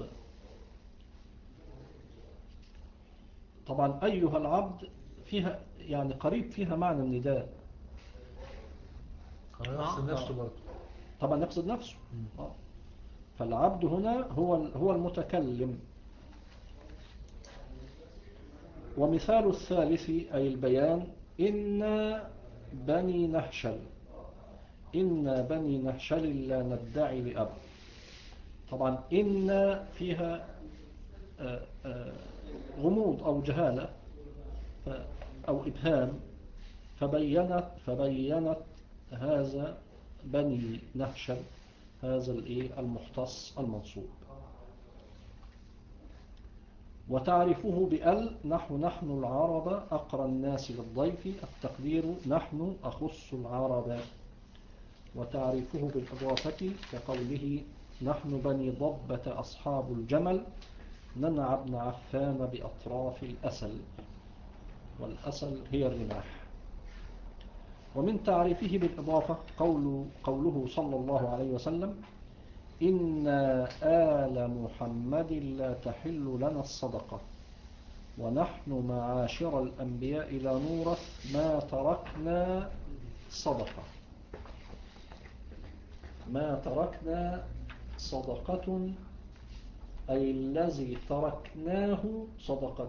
Speaker 1: طبعا أيها العبد فيها يعني قريب فيها معنى النداء.
Speaker 4: يقصد نفسه برضه.
Speaker 1: طبعا يقصد نفسه. فالعبد هنا هو هو المتكلم. ومثال الثالث أي البيان إن بني نهشل إن بني نهشل لا ندعي لأب. طبعا إن فيها غموض أو جهالة أو إبهام، فبينت فبينت هذا بني نهشل هذا المختص المنصوب. وتعرفه بأل نحو نحن العرب أقرى الناس للضيف، التقدير نحن أخص العرب. وتعرفه بالإضافة كقوله نحن بني ضبة أصحاب الجمل ننع ابن عفان بأطراف الأسل، والأسل هي الرماح. ومن تعريفه بالإضافة قول قوله صلى الله عليه وسلم إن آل محمد لا تحل لنا الصدقة ونحن معاشر الأنبياء لا نورث ما تركنا صدقة. ما تركنا صدقة أي الذي تركناه صدقة،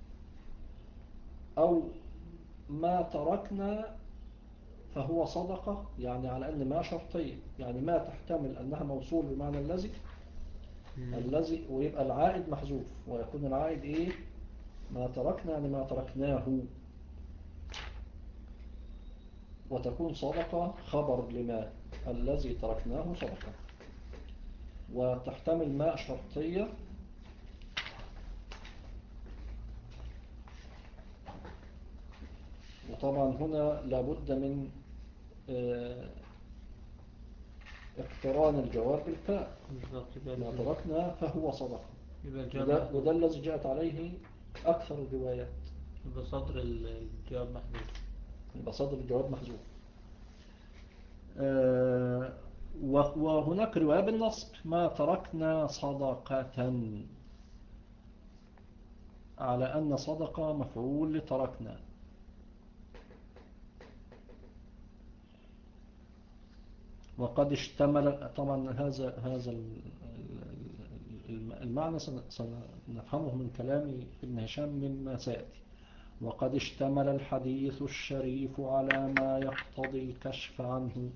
Speaker 1: أو ما تركنا فهو صدقة، يعني على أن ما شرطية، يعني ما تحتمل أنها موصول بمعنى الذي الذي ويبقى العائد محذوف، ويكون العائد إيه؟ ما تركنا يعني ما تركناه، وتكون صدقة خبر لما الذي تركناه صدقة. وتحتمل ما شرطية طبعا هنا لابد من آه، اقتران الجواب بالفاء.
Speaker 2: بالضبط يبقى
Speaker 1: ما
Speaker 2: الجواب-
Speaker 1: تركنا فهو صدقة.
Speaker 2: يبقى الجواب
Speaker 1: وده,
Speaker 2: محذوف.
Speaker 1: وده الذي جاءت عليه أكثر الروايات.
Speaker 2: يبقى صدر الجواب محذوف.
Speaker 1: يبقى صدر الجواب محذوف. آه، وهناك رواية بالنصب: ما تركنا صدقة، على أن صدقة مفعول لتركنا. وقد اشتمل، طبعا هذا هذا المعنى سنفهمه من كلام ابن هشام مما سيأتي. وقد اشتمل الحديث الشريف على ما يقتضي الكشف عنه،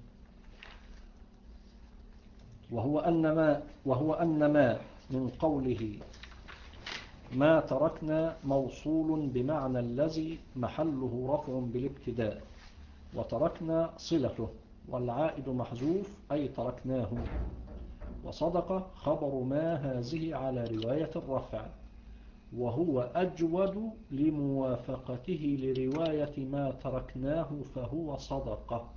Speaker 1: وهو أن ما وهو أن ما من قوله ما تركنا موصول بمعنى الذي محله رفع بالابتداء، وتركنا صلته، والعائد محذوف أي تركناه. وصدق خبر ما هذه على رواية الرفع، وهو أجود لموافقته لرواية ما تركناه فهو صدقة.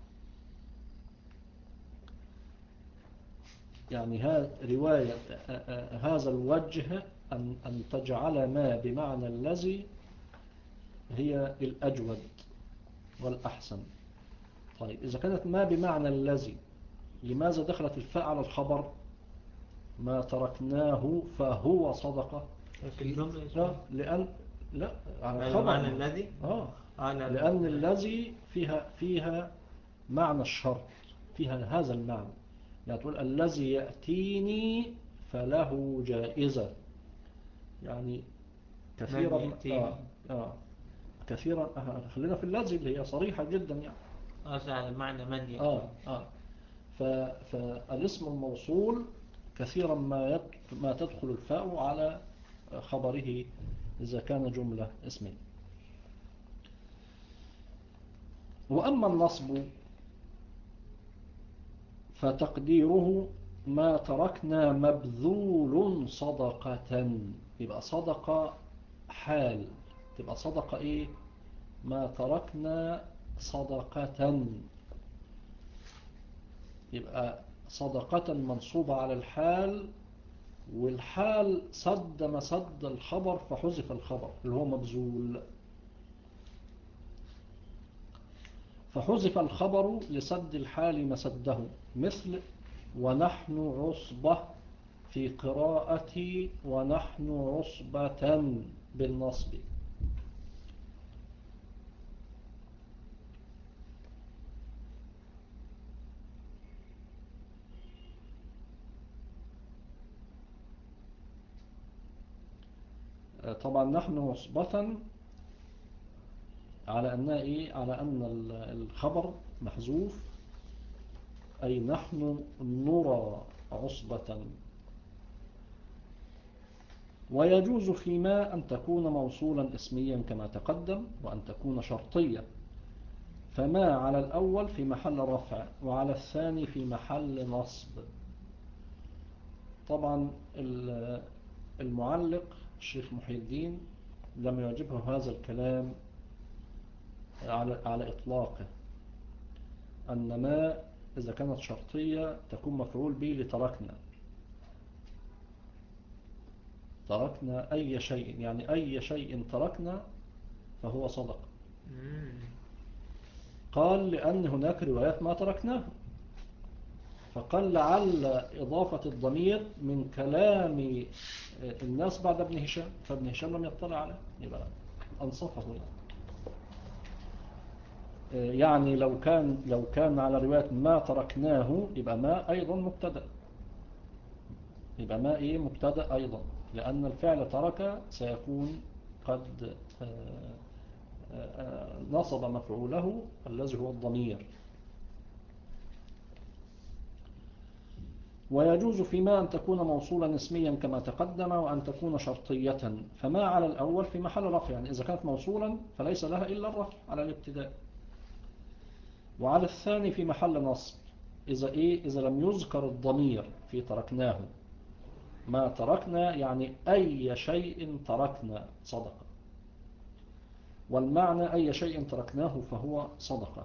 Speaker 1: يعني هذا رواية هذا الوجه أن, أن تجعل ما بمعنى الذي هي الأجود والأحسن. طيب إذا كانت ما بمعنى الذي، لماذا دخلت الفاء على الخبر ما تركناه فهو صدقة؟
Speaker 2: في الجملة
Speaker 1: لا، لأن لا على
Speaker 2: ما
Speaker 1: الخبر.
Speaker 2: بمعنى الذي؟
Speaker 1: آه.
Speaker 2: آه لا.
Speaker 1: لأن الذي فيها فيها معنى الشرط، فيها هذا المعنى. يعني تقول الذي يأتيني فله جائزة، يعني كثيرا آه آه كثيرا آه خلينا في الذي اللي هي صريحة جدا يعني.
Speaker 2: أصل على معنى من يأتي.
Speaker 1: آه آه فالاسم الموصول كثيرا ما ما تدخل الفاء على خبره إذا كان جملة اسمية. وأما النصب فتقديره ما تركنا مبذول صدقة. يبقى صدقة حال، تبقى صدقة إيه؟ ما تركنا صدقة، يبقى صدقة منصوبة على الحال، والحال سد مسد الخبر فحذف الخبر اللي هو مبذول، فحذف الخبر لسد الحال مسده، مثل ونحن عصبة في قراءة ونحن عصبة بالنصب. طبعا نحن عصبة على أنها إيه؟ على أن الخبر محذوف، أي نحن نرى عصبة. ويجوز فيما أن تكون موصولا اسميا كما تقدم، وأن تكون شرطية، فما على الأول في محل رفع وعلى الثاني في محل نصب. طبعا المعلق الشيخ محي الدين لم يعجبه هذا الكلام على على إطلاقه، أن ما إذا كانت شرطية تكون مفعول به لتركنا. تركنا أي شيء، يعني أي شيء تركنا فهو صدق. قال لأن هناك روايات ما تركناه، فقال لعل إضافة الضمير من كلام الناس بعد ابن هشام، فابن هشام لم يطلع عليه، يبقى أنصفه. يعني لو كان لو كان على رواية ما تركناه يبقى ما أيضا مبتدأ، يبقى ما إيه مبتدأ أيضا، لأن الفعل ترك سيكون قد نصب مفعوله الذي هو الضمير. ويجوز فيما أن تكون موصولا اسميا كما تقدم، وأن تكون شرطية، فما على الأول في محل رفع، يعني إذا كانت موصولا فليس لها إلا الرفع على الابتداء، وعلى الثاني في محل نصب إذا, إيه؟ إذا لم يذكر الضمير في تركناه. ما تركنا يعني أي شيء تركنا صدقة. والمعنى أي شيء تركناه فهو صدقة.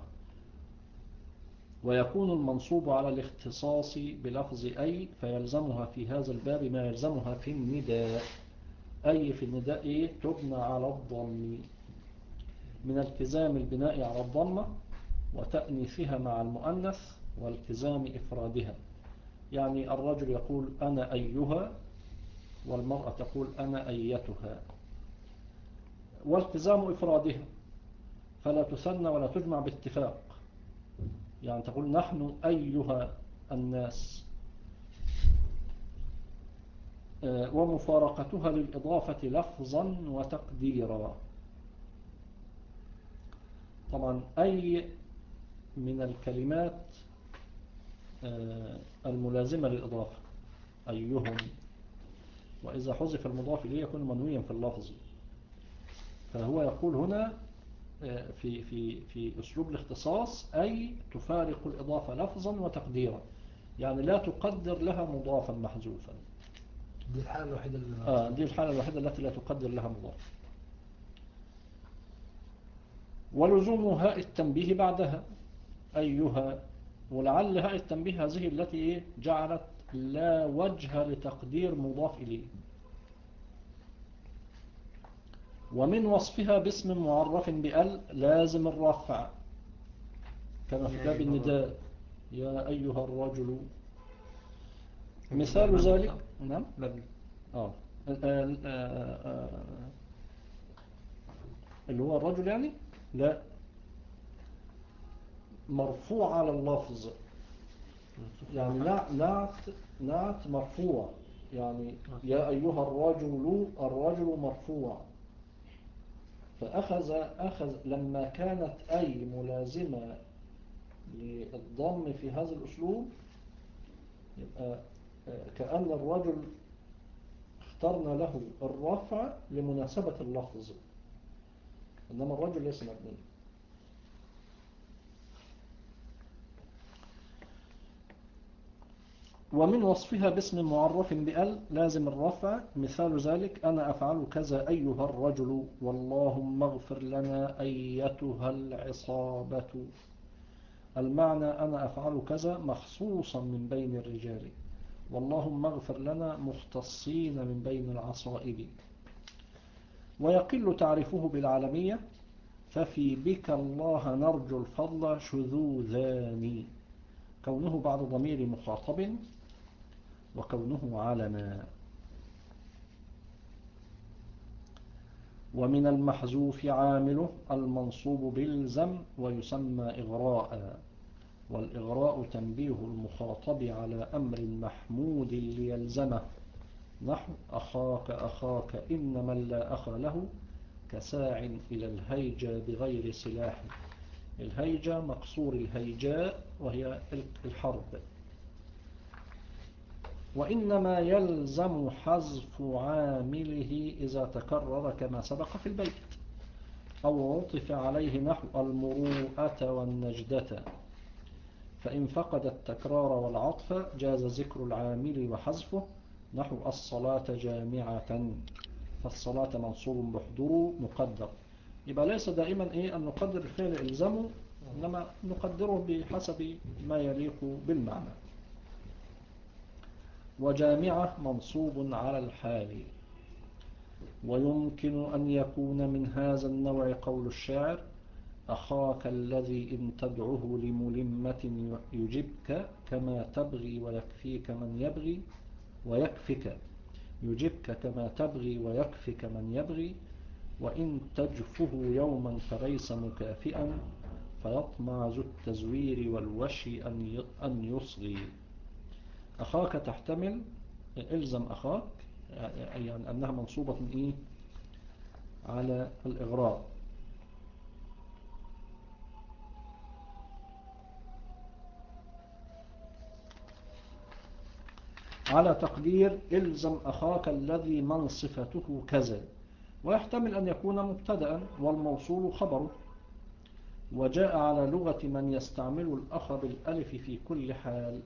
Speaker 1: ويكون المنصوب على الاختصاص بلفظ أي فيلزمها في هذا الباب ما يلزمها في النداء. أي في النداء إيه؟ تبنى على الضم من التزام البناء على الضمة وتأنيثها مع المؤنث والتزام إفرادها. يعني الرجل يقول أنا أيها، والمرأة تقول أنا أيتها، والتزام إفرادها فلا تثنى ولا تجمع باتفاق. يعني تقول نحن أيها الناس، ومفارقتها للإضافة لفظا وتقديرا. طبعا أي من الكلمات الملازمة للإضافة، أيهم، وإذا حذف المضاف إليه يكون منويا في اللفظ. فهو يقول هنا في في في أسلوب الاختصاص أي تفارق الإضافة لفظا وتقديرا، يعني لا تقدر لها مضافا محذوفا.
Speaker 4: دي الحالة الوحيدة اللي
Speaker 1: آه دي الحالة الوحيدة التي لا تقدر لها مضاف. ولزوم هاء التنبيه بعدها أيها، ولعل هاء التنبيه هذه التي جعلت لا وجه لتقدير مضاف إليه. ومن وصفها باسم معرف بأل لازم الرفع كما في باب النداء يا أيها الرجل. مثال ذلك نعم
Speaker 2: مبني.
Speaker 1: آه. آه. آه. اللي هو الرجل يعني لا، مرفوع على اللفظ، يعني نعت نعت مرفوع، يعني يا أيها الرجل، الرجل مرفوع. فأخذ أخذ لما كانت أي ملازمة للضم في هذا الأسلوب يبقى كأن الرجل اخترنا له الرفع لمناسبة اللفظ، إنما الرجل ليس مبني. ومن وصفها باسم معرف بأل لازم الرفع. مثال ذلك أنا أفعل كذا أيها الرجل، واللهم اغفر لنا أيتها العصابة. المعنى أنا أفعل كذا مخصوصا من بين الرجال، واللهم اغفر لنا مختصين من بين العصائب. ويقل تعرفه بالعالمية، ففي بك الله نرجو الفضل شذوذان، كونه بعد ضمير مخاطب وكونه علما. ومن المحذوف عامله المنصوب بالزم ويسمى إغراء، والإغراء تنبيه المخاطب على أمر محمود ليلزمه، نحو أخاك أخاك إن من لا أخ له كساع إلى الهيجة بغير سلاح. الهيجة مقصور الهيجاء وهي الحرب. وإنما يلزم حذف عامله إذا تكرر كما سبق في البيت، أو عطف عليه نحو المروءة والنجدة. فإن فقد التكرار والعطف جاز ذكر العامل وحذفه، نحو الصلاة جامعة، فالصلاة منصوب بحضور مقدر. يبقى ليس دائما إيه أن نقدر الفعل إلزامه، إنما نقدره بحسب ما يليق بالمعنى. وجامعة منصوب على الحال. ويمكن أن يكون من هذا النوع قول الشاعر أخاك الذي إن تدعه لملمة يجبك كما تبغي ويكفيك من يبغي ويكفك، يجبك كما تبغي ويكفك من يبغي، وإن تجفه يوما فليس مكافئا فيطمع ذو التزوير والوشي أن يصغي. أخاك تحتمل إلزم أخاك، يعني أنها منصوبة إيه على الإغراء. على تقدير إلزم أخاك الذي من صفته كذا، ويحتمل أن يكون مبتدأ والموصول خبره. وجاء على لغة من يستعمل الأخ بالألف في كل حال،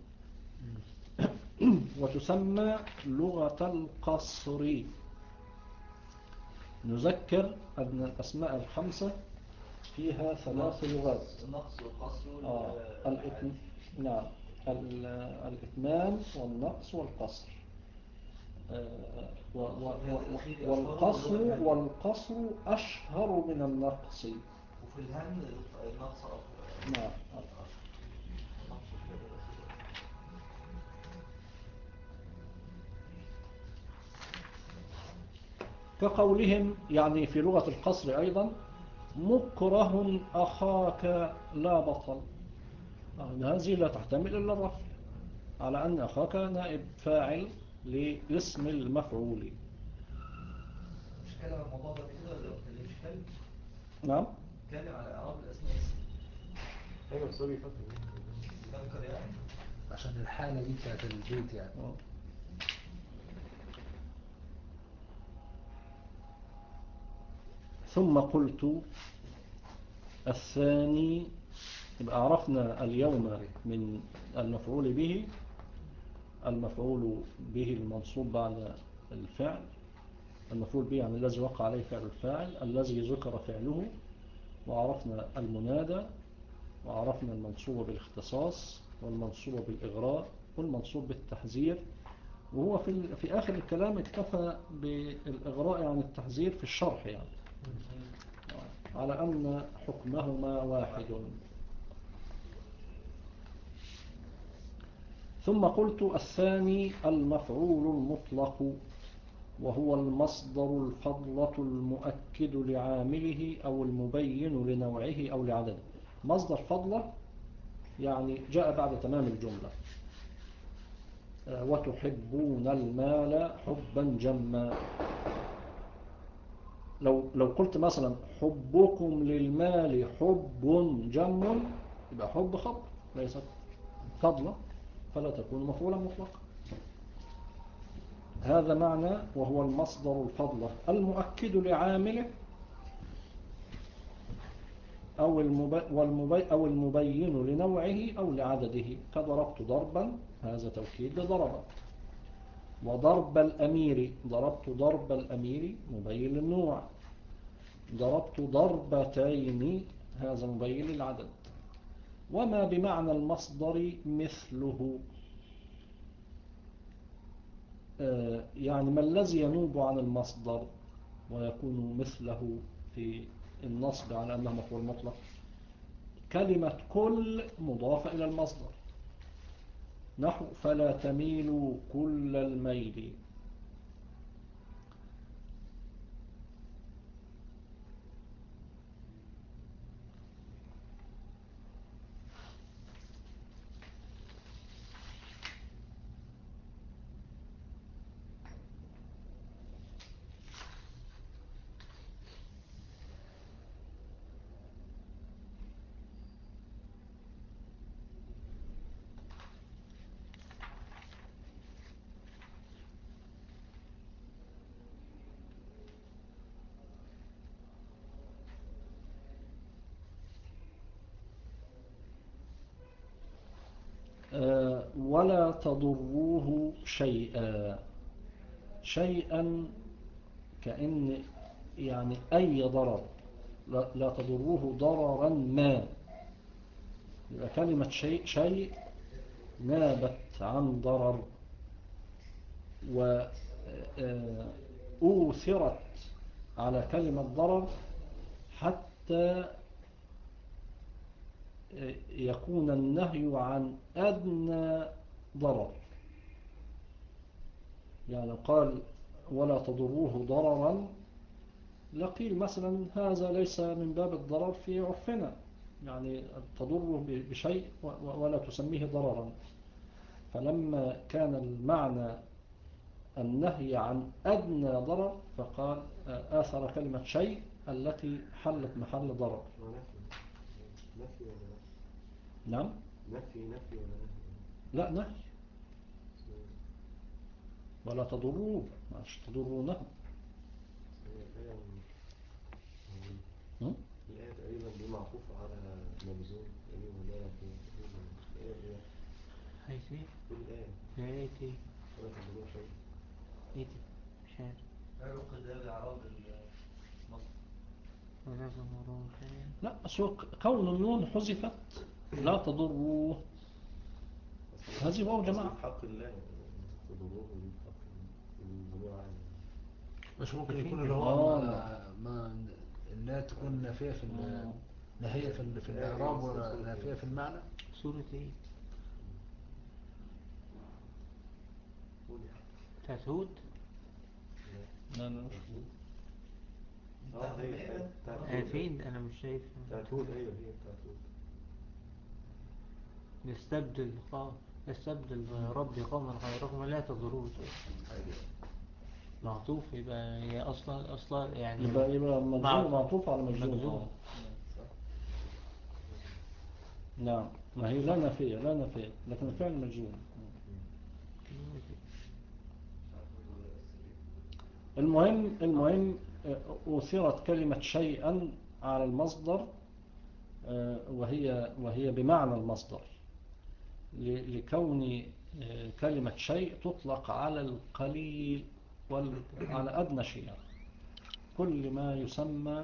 Speaker 1: وتسمى لغة القصر. نذكر أن الأسماء الخمسة فيها ثلاث لغات.
Speaker 3: النقص والقصر
Speaker 1: آه. الإتم... نعم ال... الإتمام والنقص والقصر. آه. و... و... و... والقصر والقصر أشهر من النقص.
Speaker 3: وفي الهم النقص أكثر.
Speaker 1: نعم. كقولهم يعني في لغة القصر أيضا مكره أخاك لا بطل. يعني هذه لا تحتمل إلا الرفع على أن أخاك نائب فاعل لاسم المفعول.
Speaker 3: مش كلام عن الموضوع ده كده ولا ما اتكلمش كلام؟
Speaker 1: نعم.
Speaker 3: اتكلم على إعراب الأسماء.
Speaker 5: ايوه بس هو بيفكر
Speaker 3: بفكر يعني
Speaker 4: عشان الحالة دي بتاعت البيت يعني.
Speaker 1: آه. ثم قلت الثاني. يبقى عرفنا اليوم من المفعول به المفعول به المنصوب بعد الفعل. المفعول به يعني الذي وقع عليه فعل الفاعل الذي ذكر فعله. وعرفنا المنادى وعرفنا المنصوب بالاختصاص والمنصوب بالإغراء والمنصوب بالتحذير. وهو في في آخر الكلام اكتفى بالإغراء عن التحذير في الشرح يعني على أن حكمهما واحد. ثم قلت الثاني المفعول المطلق وهو المصدر الفضلة المؤكد لعامله أو المبين لنوعه أو لعدده. مصدر فضلة يعني جاء بعد تمام الجملة. وتحبون المال حبا جما. لو لو قلت مثلا حبكم للمال حب جم يبقى حب خبر ليست فضلة فلا تكون مفعولا مطلقا. هذا معنى وهو المصدر الفضلة المؤكد لعامله أو, المبي والمبي أو المبين لنوعه أو لعدده. كضربت ضربا هذا توكيد لضربا. وضرب الأمير ضربت ضرب الأمير مبين للنوع. ضربت ضربتين هذا مبين للعدد. وما بمعنى المصدر مثله آه يعني ما الذي ينوب عن المصدر ويكون مثله في النصب على أنه مفعول مطلق. كلمة كل مضافة إلى المصدر نحو فلا تميلوا كل الميل. ولا تضروه شيئا. شيئا كأن يعني أي ضرر لا تضروه ضررا ما. يبقى كلمة شيء شيء نابت عن ضرر وأوثرت على كلمة ضرر حتى يكون النهي عن أدنى ضرر. يعني قال ولا تضروه ضررا لقيل مثلا هذا ليس من باب الضرر في عرفنا يعني تضره بشيء ولا تسميه ضررا. فلما كان المعنى النهي عن أدنى ضرر فقال آثر كلمة شيء التي حلت محل ضرر.
Speaker 5: نفي ولا نفي؟
Speaker 1: نعم
Speaker 5: نفي نفي ولا نفي؟
Speaker 1: لا نهي. ولا تضروه مش تضرونه.
Speaker 5: الآية تقريبا دي معطوفة على مجزوم تقريبا ولا تقريبا
Speaker 2: هيسي
Speaker 5: الآية
Speaker 2: هيتي
Speaker 5: ولا تضروه شيء.
Speaker 2: هيتي مش عارف.
Speaker 3: عرق ده بإعراب
Speaker 2: ولا تضروه شيئا.
Speaker 1: لا سو كون النون حذفت لا تضروه، هذه واو جماعة.
Speaker 5: في حق الله تضروه ودي في حق الجميع عام.
Speaker 4: مش ممكن
Speaker 2: في
Speaker 4: يكون اللي
Speaker 1: آه،
Speaker 4: هو
Speaker 1: لا.
Speaker 4: ما, ما لا تكون نافية في ال-
Speaker 1: آه.
Speaker 4: ناهية في ال- في الإعراب ولا نافية في المعنى.
Speaker 2: سورة ايه؟
Speaker 5: قول.
Speaker 2: بتاعت هود.
Speaker 1: لا لا مش هو.
Speaker 5: اه هي بتاعت- بتاعت
Speaker 2: آه
Speaker 5: هود.
Speaker 2: فين؟ انا مش شايف.
Speaker 5: بتاعت هود، ايوه هي بتاعت هود.
Speaker 2: يستبدل قوم يستبدل ربي قوما غيركم لا تضروه شيئا. معطوف، يبقى هي اصلا اصلا يعني
Speaker 1: يبقى يبقى مجزوم
Speaker 2: معطوف.
Speaker 1: معطوف على مجزوم.
Speaker 2: مجزوم.
Speaker 1: آه. نعم، ما هي لا نافية لا نافية لكن الفعل مجزوم. المهم المهم آه، أثيرت كلمة شيئا على المصدر، آه، وهي وهي بمعنى المصدر، ل- لكون آه، كلمة شيء تطلق على القليل وعلى أدنى شيء. كل ما يسمى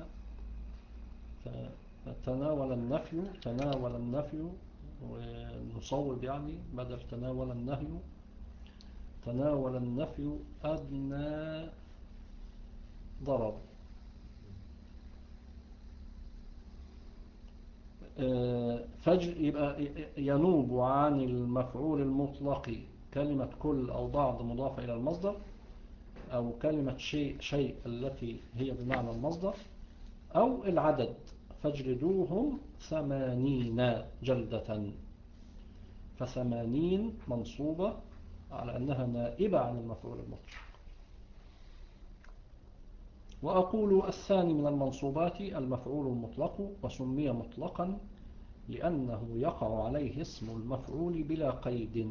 Speaker 1: ت- تناول النفي تناول النفي ونصوب يعني بدل تناول النهي، تناول النفي أدنى ضرر. فجر يبقى ينوب عن المفعول المطلق كلمة كل أو بعض مضافة إلى المصدر، أو كلمة شيء شيء التي هي بمعنى المصدر، أو العدد فاجلدوهم ثمانين جلدة. فثمانين منصوبة على أنها نائبة عن المفعول المطلق. وأقول الثاني من المنصوبات المفعول المطلق، وسمي مطلقا لأنه يقع عليه اسم المفعول بلا قيد.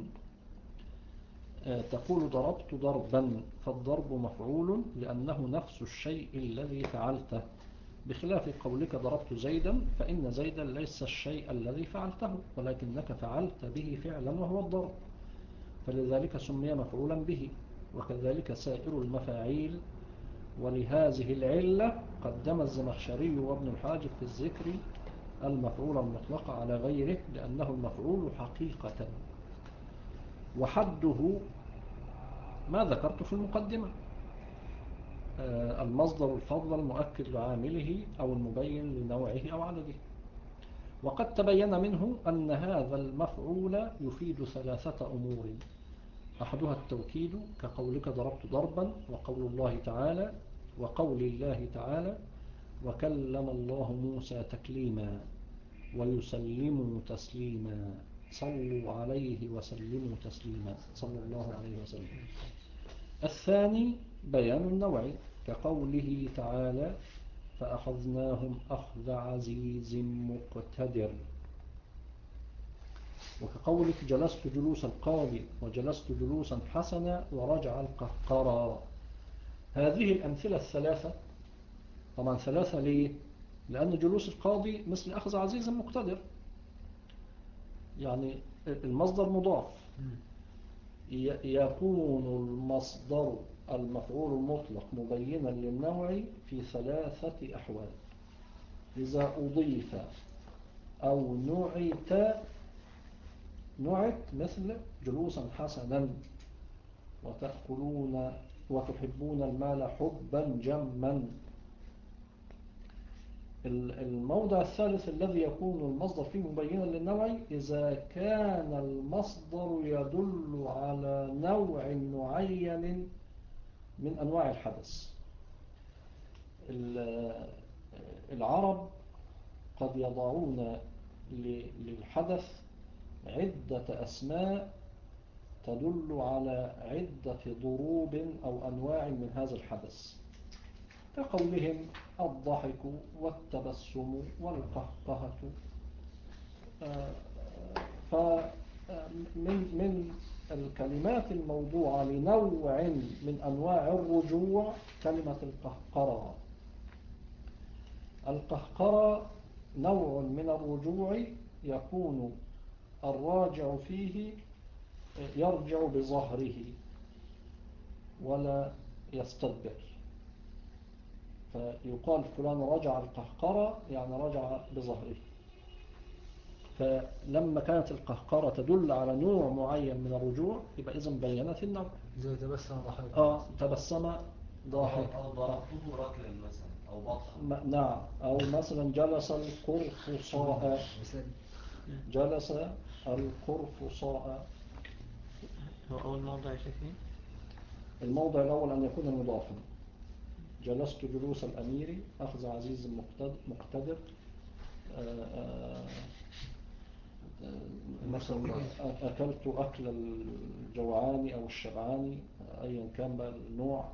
Speaker 1: تقول ضربت ضربا، فالضرب مفعول لأنه نفس الشيء الذي فعلته، بخلاف قولك ضربت زيدا، فإن زيدا ليس الشيء الذي فعلته ولكنك فعلت به فعلا وهو الضرب، فلذلك سمي مفعولا به. وكذلك سائر المفاعيل. ولهذه العلة قدم الزمخشري وابن الحاجب في الذكر المفعول المطلق على غيره، لأنه المفعول حقيقة، وحده ما ذكرت في المقدمة، المصدر الفضل المؤكد لعامله أو المبين لنوعه أو عدده. وقد تبين منه أن هذا المفعول يفيد ثلاثة أمور: أحدها التوكيد كقولك ضربت ضربا، وقول الله تعالى وقول الله تعالى وكلم الله موسى تكليما، ويسلموا تسليما، صلوا عليه وسلموا تسليما، صلى الله عليه وسلم. الثاني بيان النوع كقوله تعالى فأخذناهم أخذ عزيز مقتدر، وكقولك جلست جلوس القاضي، وجلست جلوسا حسنا، ورجع القهقرى. هذه الأمثلة الثلاثة، طبعا ثلاثة ليه؟ لأن جلوس القاضي مثل أخذ عزيز مقتدر، يعني المصدر مضاف، يكون المصدر المفعول المطلق مبينا للنوع في ثلاثة أحوال: إذا أضيف أو نعت، نعت مثل جلوسا حسنا، وتأكلون وتحبون المال حبا جما. الموضع الثالث الذي يكون المصدر فيه مبينا للنوع إذا كان المصدر يدل على نوع معين من أنواع الحدث. العرب قد يضعون للحدث عدة أسماء تدل على عدة ضروب أو أنواع من هذا الحدث، كقولهم الضحك والتبسم والقهقهة. فمن من الكلمات الموضوعة لنوع من أنواع الرجوع كلمة القهقرة. القهقرة نوع من الرجوع يكون الراجع فيه يرجع بظهره ولا يستدبر، فيقال فلان رجع القهقرة يعني رجع بظهره. فلما كانت القهقرة تدل على نوع معين من الرجوع يبقى إذن بينت النوع.
Speaker 4: زي تبسم ضحك.
Speaker 1: آه تبسم ضاحك.
Speaker 5: أو ضربته ركلا مثلا أو بطحا.
Speaker 1: م- نعم. أو مثلا جلس القرفصاء.
Speaker 4: مثال.
Speaker 1: جلس القرفصاء.
Speaker 2: هو أول موضع يا شيخ إيه؟
Speaker 1: الموضع الأول أن يكون مضافا. جلست جلوس الأمير أخذ عزيز مقتد- مقتدر. آه، آه، آه، مثلا أكلت أكل الجوعان أو الشبعان أيا كان بقى النوع.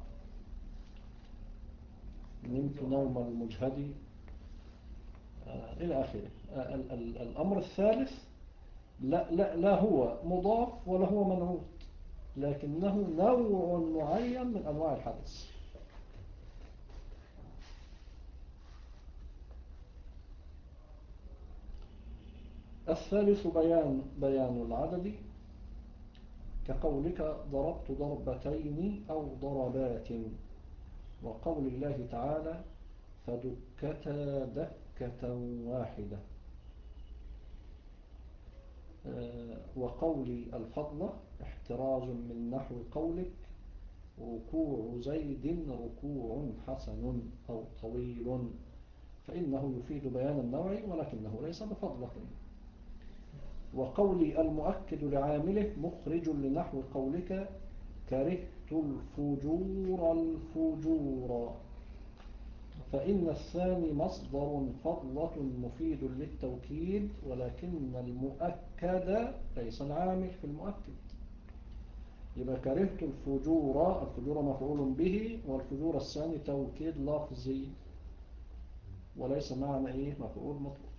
Speaker 1: نمت نوم المجهد آه، إلى آخره. آه، ال- ال- الأمر الثالث لا, لا, لا هو مضاف ولا هو منعوت، لكنه نوع معين من أنواع الحدث. الثالث بيان بيان العدد، كقولك ضربت ضربتين أو ضربات، وقول الله تعالى فدكتا دكة واحدة، وقول الفضلة احتراز من نحو قولك ركوع زيد ركوع حسن أو طويل، فإنه يفيد بيان النوع ولكنه ليس بفضلة. وقول المؤكد لعامله مخرج لنحو قولك كرهت الفجور الفجور، فإن الثاني مصدر فضلة مفيد للتوكيد، ولكن المؤكد ليس العامل في المؤكد. يبقى كرهت الفجور، الفجور مفعول به، والفجور الثاني توكيد لفظي وليس معنى ايه مفعول مطلق.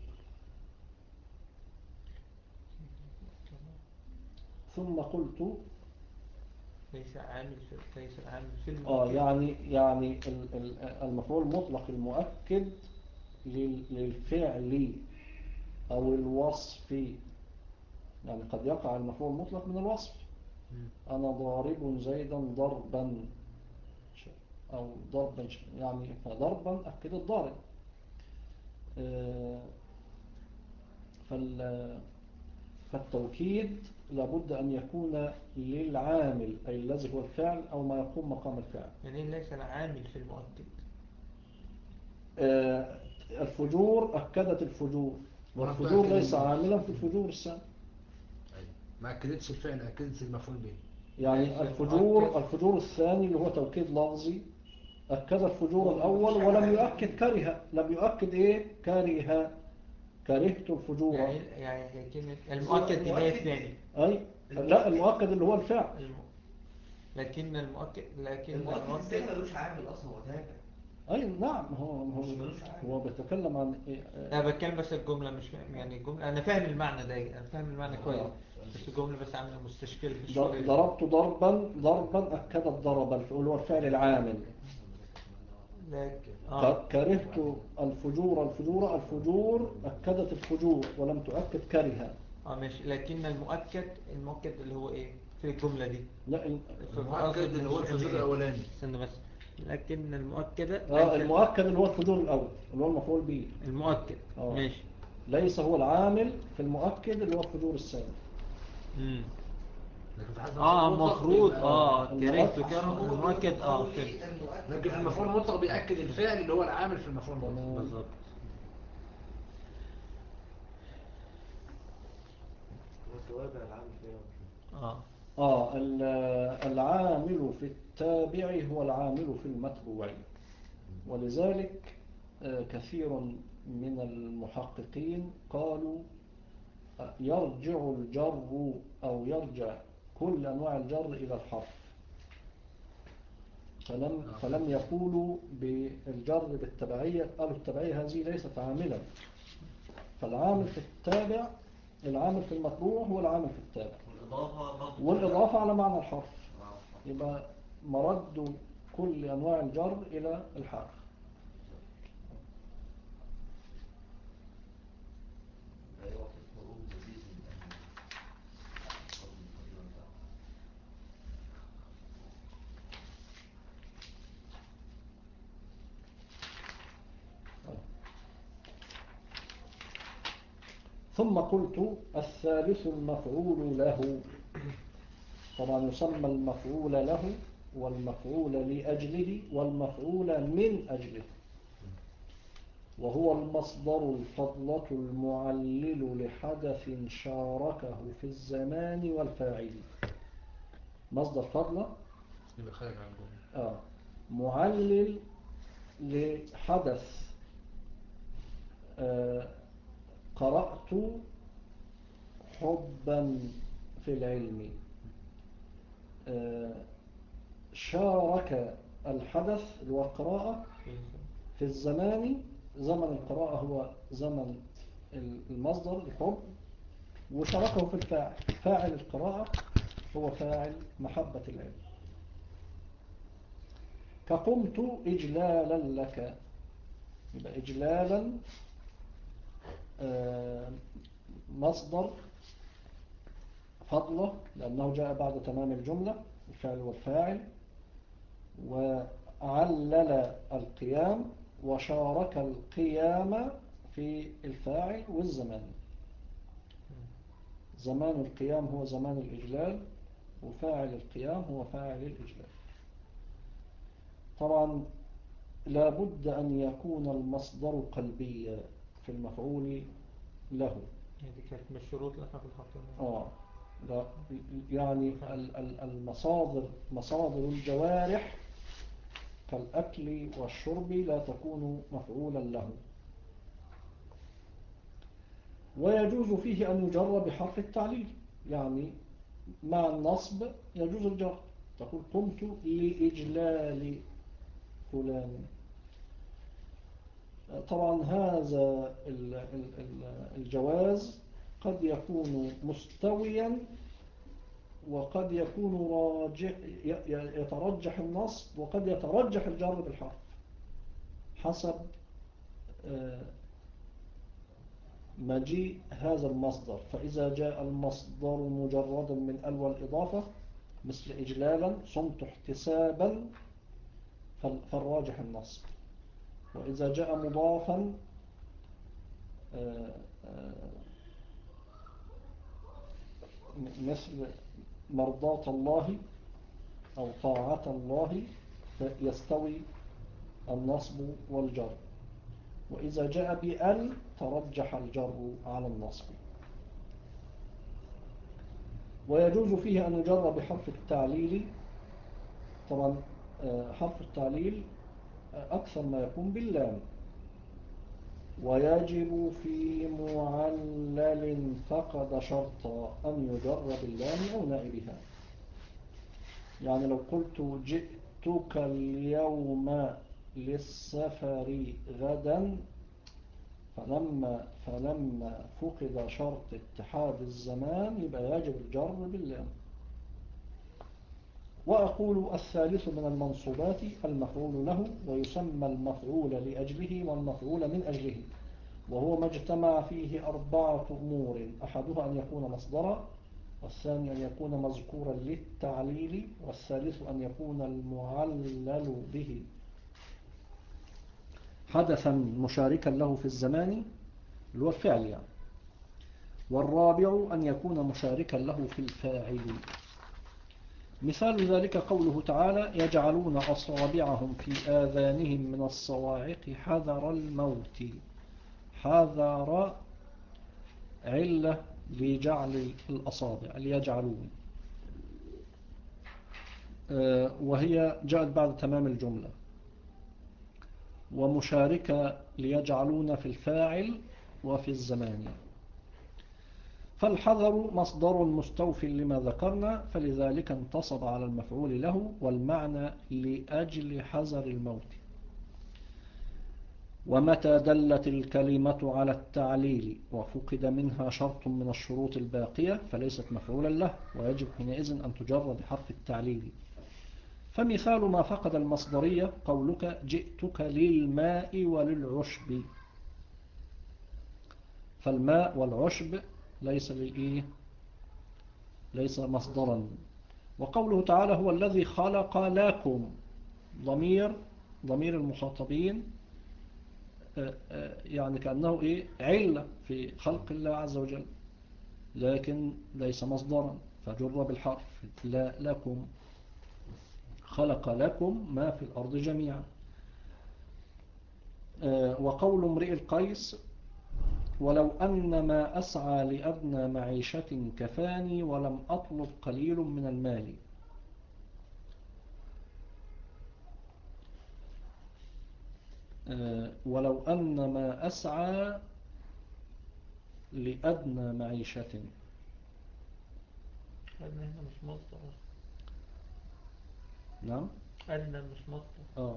Speaker 1: ثم قلت
Speaker 2: ليس عامل في ليس العامل في
Speaker 1: اه
Speaker 2: المؤكد.
Speaker 1: يعني يعني ال- ال- المفعول المطلق المؤكد لل- للفعل او الوصف، يعني قد يقع المفعول المطلق من الوصف.
Speaker 2: مم.
Speaker 1: انا ضارب زيدا ضربا او ضربا، يعني فضربا اكد الضارب. آه، فال فالتوكيد لابد أن يكون للعامل أي الذي هو الفعل أو ما يقوم مقام الفعل.
Speaker 2: يعني ليس العامل في المؤكد.
Speaker 1: آه، الفجور أكدت الفجور، والفجور ليس عاملا في الفجور السابق.
Speaker 4: ما أكدتش الفعل، أكدت المفعول به.
Speaker 1: يعني الفجور الفجور الثاني اللي هو توكيد لفظي أكد الفجور الأول ولم يؤكد كره، لم يؤكد إيه كره، كرهت الفجور.
Speaker 2: يعني يعني هي كلمة المؤكد اللي هي الثاني.
Speaker 1: أي لا، المؤكد اللي هو الفعل.
Speaker 2: الم... لكن المؤكد لكن
Speaker 5: المؤكد ازاي ملوش عامل اصلا، هو تابع.
Speaker 1: أي نعم، هو هو
Speaker 5: مش ملوش عامل.
Speaker 1: هو بيتكلم عن إيه؟
Speaker 2: انا بتكلم بس الجملة مش فاهم، يعني الجملة انا فاهم المعنى ده، انا فاهم المعنى كويس، بس الجملة بس عاملة مستشكل في شوية.
Speaker 1: ضربت ضربا، ضربا أكد الضرب اللي هو الفعل العامل.
Speaker 2: لكن اه
Speaker 1: كرهت الفجور الفجور الفجور أكدت الفجور ولم تؤكد كره.
Speaker 2: اه ماشي، لكن المؤكد المؤكد اللي هو ايه في الجملة دي؟
Speaker 1: لا ال-
Speaker 4: المؤكد اللي هو الفجور الأولاني.
Speaker 2: استنى بس، لكن المؤكدة
Speaker 1: آه
Speaker 2: ليس
Speaker 1: المؤكد اللي هو الفجور الأول اللي هو المفعول به.
Speaker 2: المؤكد.
Speaker 1: آه.
Speaker 2: ماشي.
Speaker 1: ليس هو العامل في المؤكد اللي هو الفجور الثاني.
Speaker 2: امم
Speaker 4: لكن في حالة
Speaker 2: اه
Speaker 4: المفعول المطلق
Speaker 2: المفروض
Speaker 4: بيبقى-
Speaker 2: اه كرهت
Speaker 1: المؤكد.
Speaker 2: كره المؤكد اه فهمت.
Speaker 4: لكن في المفعول المطلق بيأكد الفعل اللي هو العامل في المفعول المطلق.
Speaker 1: تمام.
Speaker 2: بالظبط.
Speaker 5: هو التوابع العامل فيها وكده.
Speaker 2: اه
Speaker 1: آه ال- العامل في التابع هو العامل في المتبوع، ولذلك آه، كثير من المحققين قالوا آه، يرجع الجر أو يرجع كل أنواع الجر إلى الحرف، فلم, فلم يقولوا بالجر بالتبعية، قالوا التبعية هذه ليست عاملا. فالعامل في التابع، العامل في المتبوع هو العامل في التابع،
Speaker 5: والإضافة برضه
Speaker 1: والإضافة على معنى الحرف،
Speaker 5: آه.
Speaker 1: يبقى مرد كل أنواع الجر إلى الحرف.
Speaker 5: أيوة في الحروف مزيد من الأهمية. برضه المقدمة بتاعته.
Speaker 1: ثم قلت الثالث المفعول له. طبعا يسمى المفعول له والمفعول لأجله والمفعول من أجله، وهو المصدر الفضلة المعلل لحدث شاركه في الزمان والفاعل. مصدر فضلة
Speaker 3: يبقى خارج عن الجملة.
Speaker 1: آه معلل لحدث. آه قرأت حبا في العلم. آه شارك الحدث اللي هو القراءة في الزمان. زمن القراءة هو زمن المصدر الحب، وشاركه في الفاعل. فاعل القراءة هو فاعل محبة العلم. كقمت إجلالا لك، يبقى إجلالا مصدر فضلة لأنه جاء بعد تمام الجملة، الفعل والفاعل. وعلل القيام وشارك القيام في الفاعل والزمان. زمان القيام هو زمان الإجلال، وفاعل القيام هو فاعل الإجلال. طبعا لا بد أن يكون المصدر قلبيا في المفعول له.
Speaker 2: دي كانت من الشروط اللي احنا كنا حاطينها.
Speaker 1: آه لا يعني المصادر مصادر الجوارح كالأكل والشرب لا تكون مفعولا له. ويجوز فيه أن يجر بحرف التعليل، يعني مع النصب يجوز الجر. تقول قمت لإجلال فلان. طبعا هذا الجواز قد يكون مستويا وقد يكون راجح، يترجح النصب وقد يترجح الجر بالحرف حسب مجيء هذا المصدر. فإذا جاء المصدر مجردا من ال والإضافة مثل إجلالا صمت احتسابا فالراجح النصب. وإذا جاء مضافا مثل مرضاة الله أو طاعة الله يستوي النصب والجر. وإذا جاء بأل ترجح الجر على النصب. ويجوز فيه أن يجر بحرف التعليل. طبعا حرف التعليل أكثر ما يكون باللام. ويجب في معلل فقد شرطا أن يجر باللام أو نائبها. يعني لو قلت جئتك اليوم للسفر غدا، فلما, فلما فقد شرط اتحاد الزمان يبقى يجب الجر باللام. وأقول الثالث من المنصوبات المفعول له، ويسمى المفعول لأجله والمفعول من أجله، وهو ما اجتمع فيه أربعة أمور: أحدها أن يكون مصدرا، والثاني أن يكون مذكورا للتعليل، والثالث أن يكون المعلل به حدثا مشاركا له في الزمان اللي هو الفعل يعني، والرابع أن يكون مشاركا له في الفاعل. مثال ذلك قوله تعالى: يجعلون أصابعهم في آذانهم من الصواعق حذر الموت. حذر علة لجعل الأصابع ليجعلون، وهي جاءت بعد تمام الجملة. ومشاركة ليجعلون في الفاعل وفي الزمان. فالحذر مصدر مستوفي لما ذكرنا، فلذلك انتصب على المفعول له، والمعنى لأجل حذر الموت. ومتى دلت الكلمة على التعليل وفقد منها شرط من الشروط الباقية فليست مفعولا له، ويجب حينئذ أن تجر بحرف التعليل. فمثال ما فقد المصدرية قولك جئتك للماء وللعشب. فالماء والعشب ليس للإيه؟ ليس مصدرا. وقوله تعالى هو الذي خلق لكم، ضمير ضمير المخاطبين آه، آه، يعني كأنه إيه علة في خلق الله عز وجل، لكن ليس مصدرا، فجر بالحرف. لا لكم، خلق لكم ما في الأرض جميعا. آه، وقول امرئ القيس ولو أن ما أسعى لأدنى معيشة كفاني ولم أطلب قليل من المال. آه، ولو أن ما أسعى لأدنى معيشة.
Speaker 2: أدنى هنا مش مصدر.
Speaker 1: نعم.
Speaker 2: أدنى مش مصدر.
Speaker 1: آه.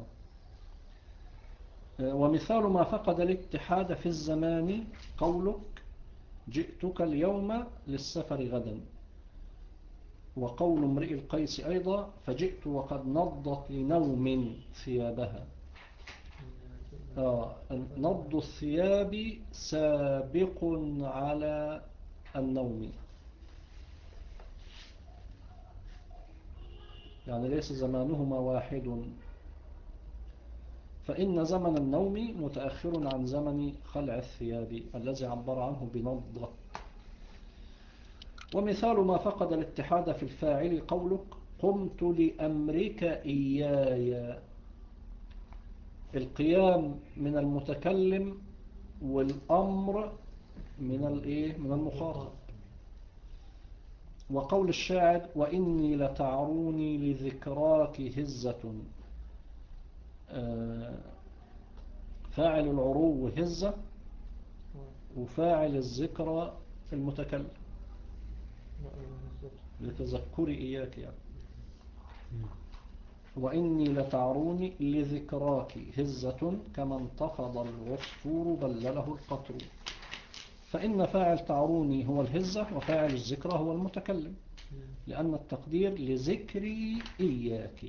Speaker 1: آه، ومثال ما فقد الاتحاد في الزمان قولك جئتك اليوم للسفر غدا. وقول امرئ القيس أيضا فجئت وقد نضت لنوم ثيابها. آه. نض الثياب سابق على النوم، يعني ليس زمانهما واحد، فإن زمن النوم متأخر عن زمن خلع الثياب الذي عبر عنه بنضة. ومثال ما فقد الاتحاد في الفاعل قولك قمت لأمرك إياي. القيام من المتكلم والأمر من الإيه؟ من المخاطب. وقول الشاعر وإني لتعروني لذكراك هزة. فاعل العرو هزة، وفاعل الذكرى المتكلم لتذكري إياك يعني. وإني لتعروني لذكراك هزة كما انتفض العصفور بلله القطر. فإن فاعل تعروني هو الهزة، وفاعل الذكرى هو المتكلم، لأن التقدير لذكري إياك.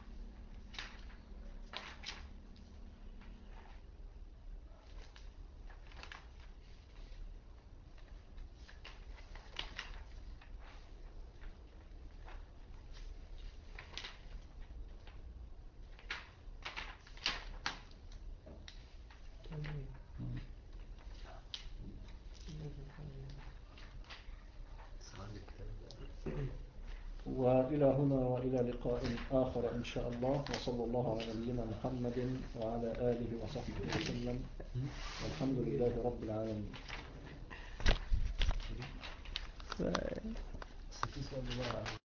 Speaker 1: وإلى هنا وإلى لقاء آخر إن شاء الله، وصلى الله على نبينا محمد وعلى آله وصحبه وسلم، والحمد لله رب العالمين.